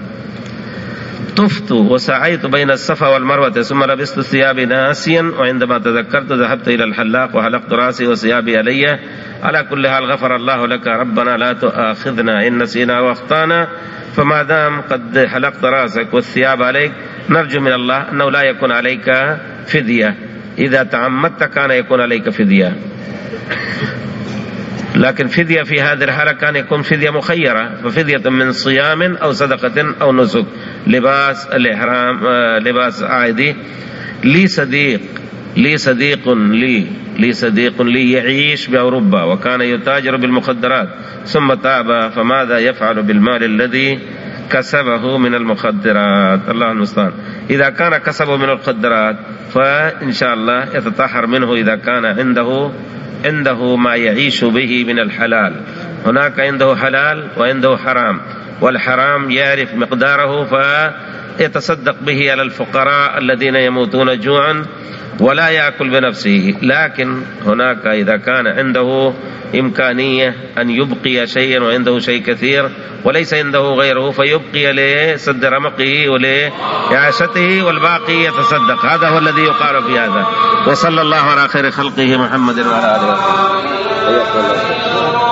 طفت وسعيت بين الصفا والمروة ثم لبست ثيابي ناسيا، وعندما تذكرت ذهبت إلى الحلاق وحلقت رأسي وثيابي علي. على كل حال غفر الله لك، ربنا لا تؤاخذنا إن نسينا وأخطأنا. فما دام قد حلقت رأسك والثياب عليك، نرجو من الله أنه لا يكون عليك فدية. إذا تعمدت كان يكون عليك فدية، لكن فدية في هذه الحالة كان يكون فدية مخيرة، ففدية من صيام أو صدقة أو نسك. لباس الإحرام لباس عادي. لي صديق لي صديق لي لي صديق لي يعيش بأوروبا وكان يتاجر بالمخدرات ثم تاب، فماذا يفعل بالمال الذي كسبه من المخدرات؟ الله المستعان. إذا كان كسبه من المخدرات فإن شاء الله يتطهر منه إذا كان عنده عنده ما يعيش به من الحلال. هناك عنده حلال وعنده حرام، والحرام يعرف مقداره فيتصدق به على الفقراء الذين يموتون جوعا ولا يأكل بنفسه. لكن هناك إذا كان عنده إمكانية أن يبقي شيئا وعنده شيء كثير وليس عنده غيره، فيبقي لسد رمقه ولإعاشته والباقي يتصدق. هذا هو الذي يقال في هذا. وصلى الله على خير خلقه محمد وعلى آله وصحبه.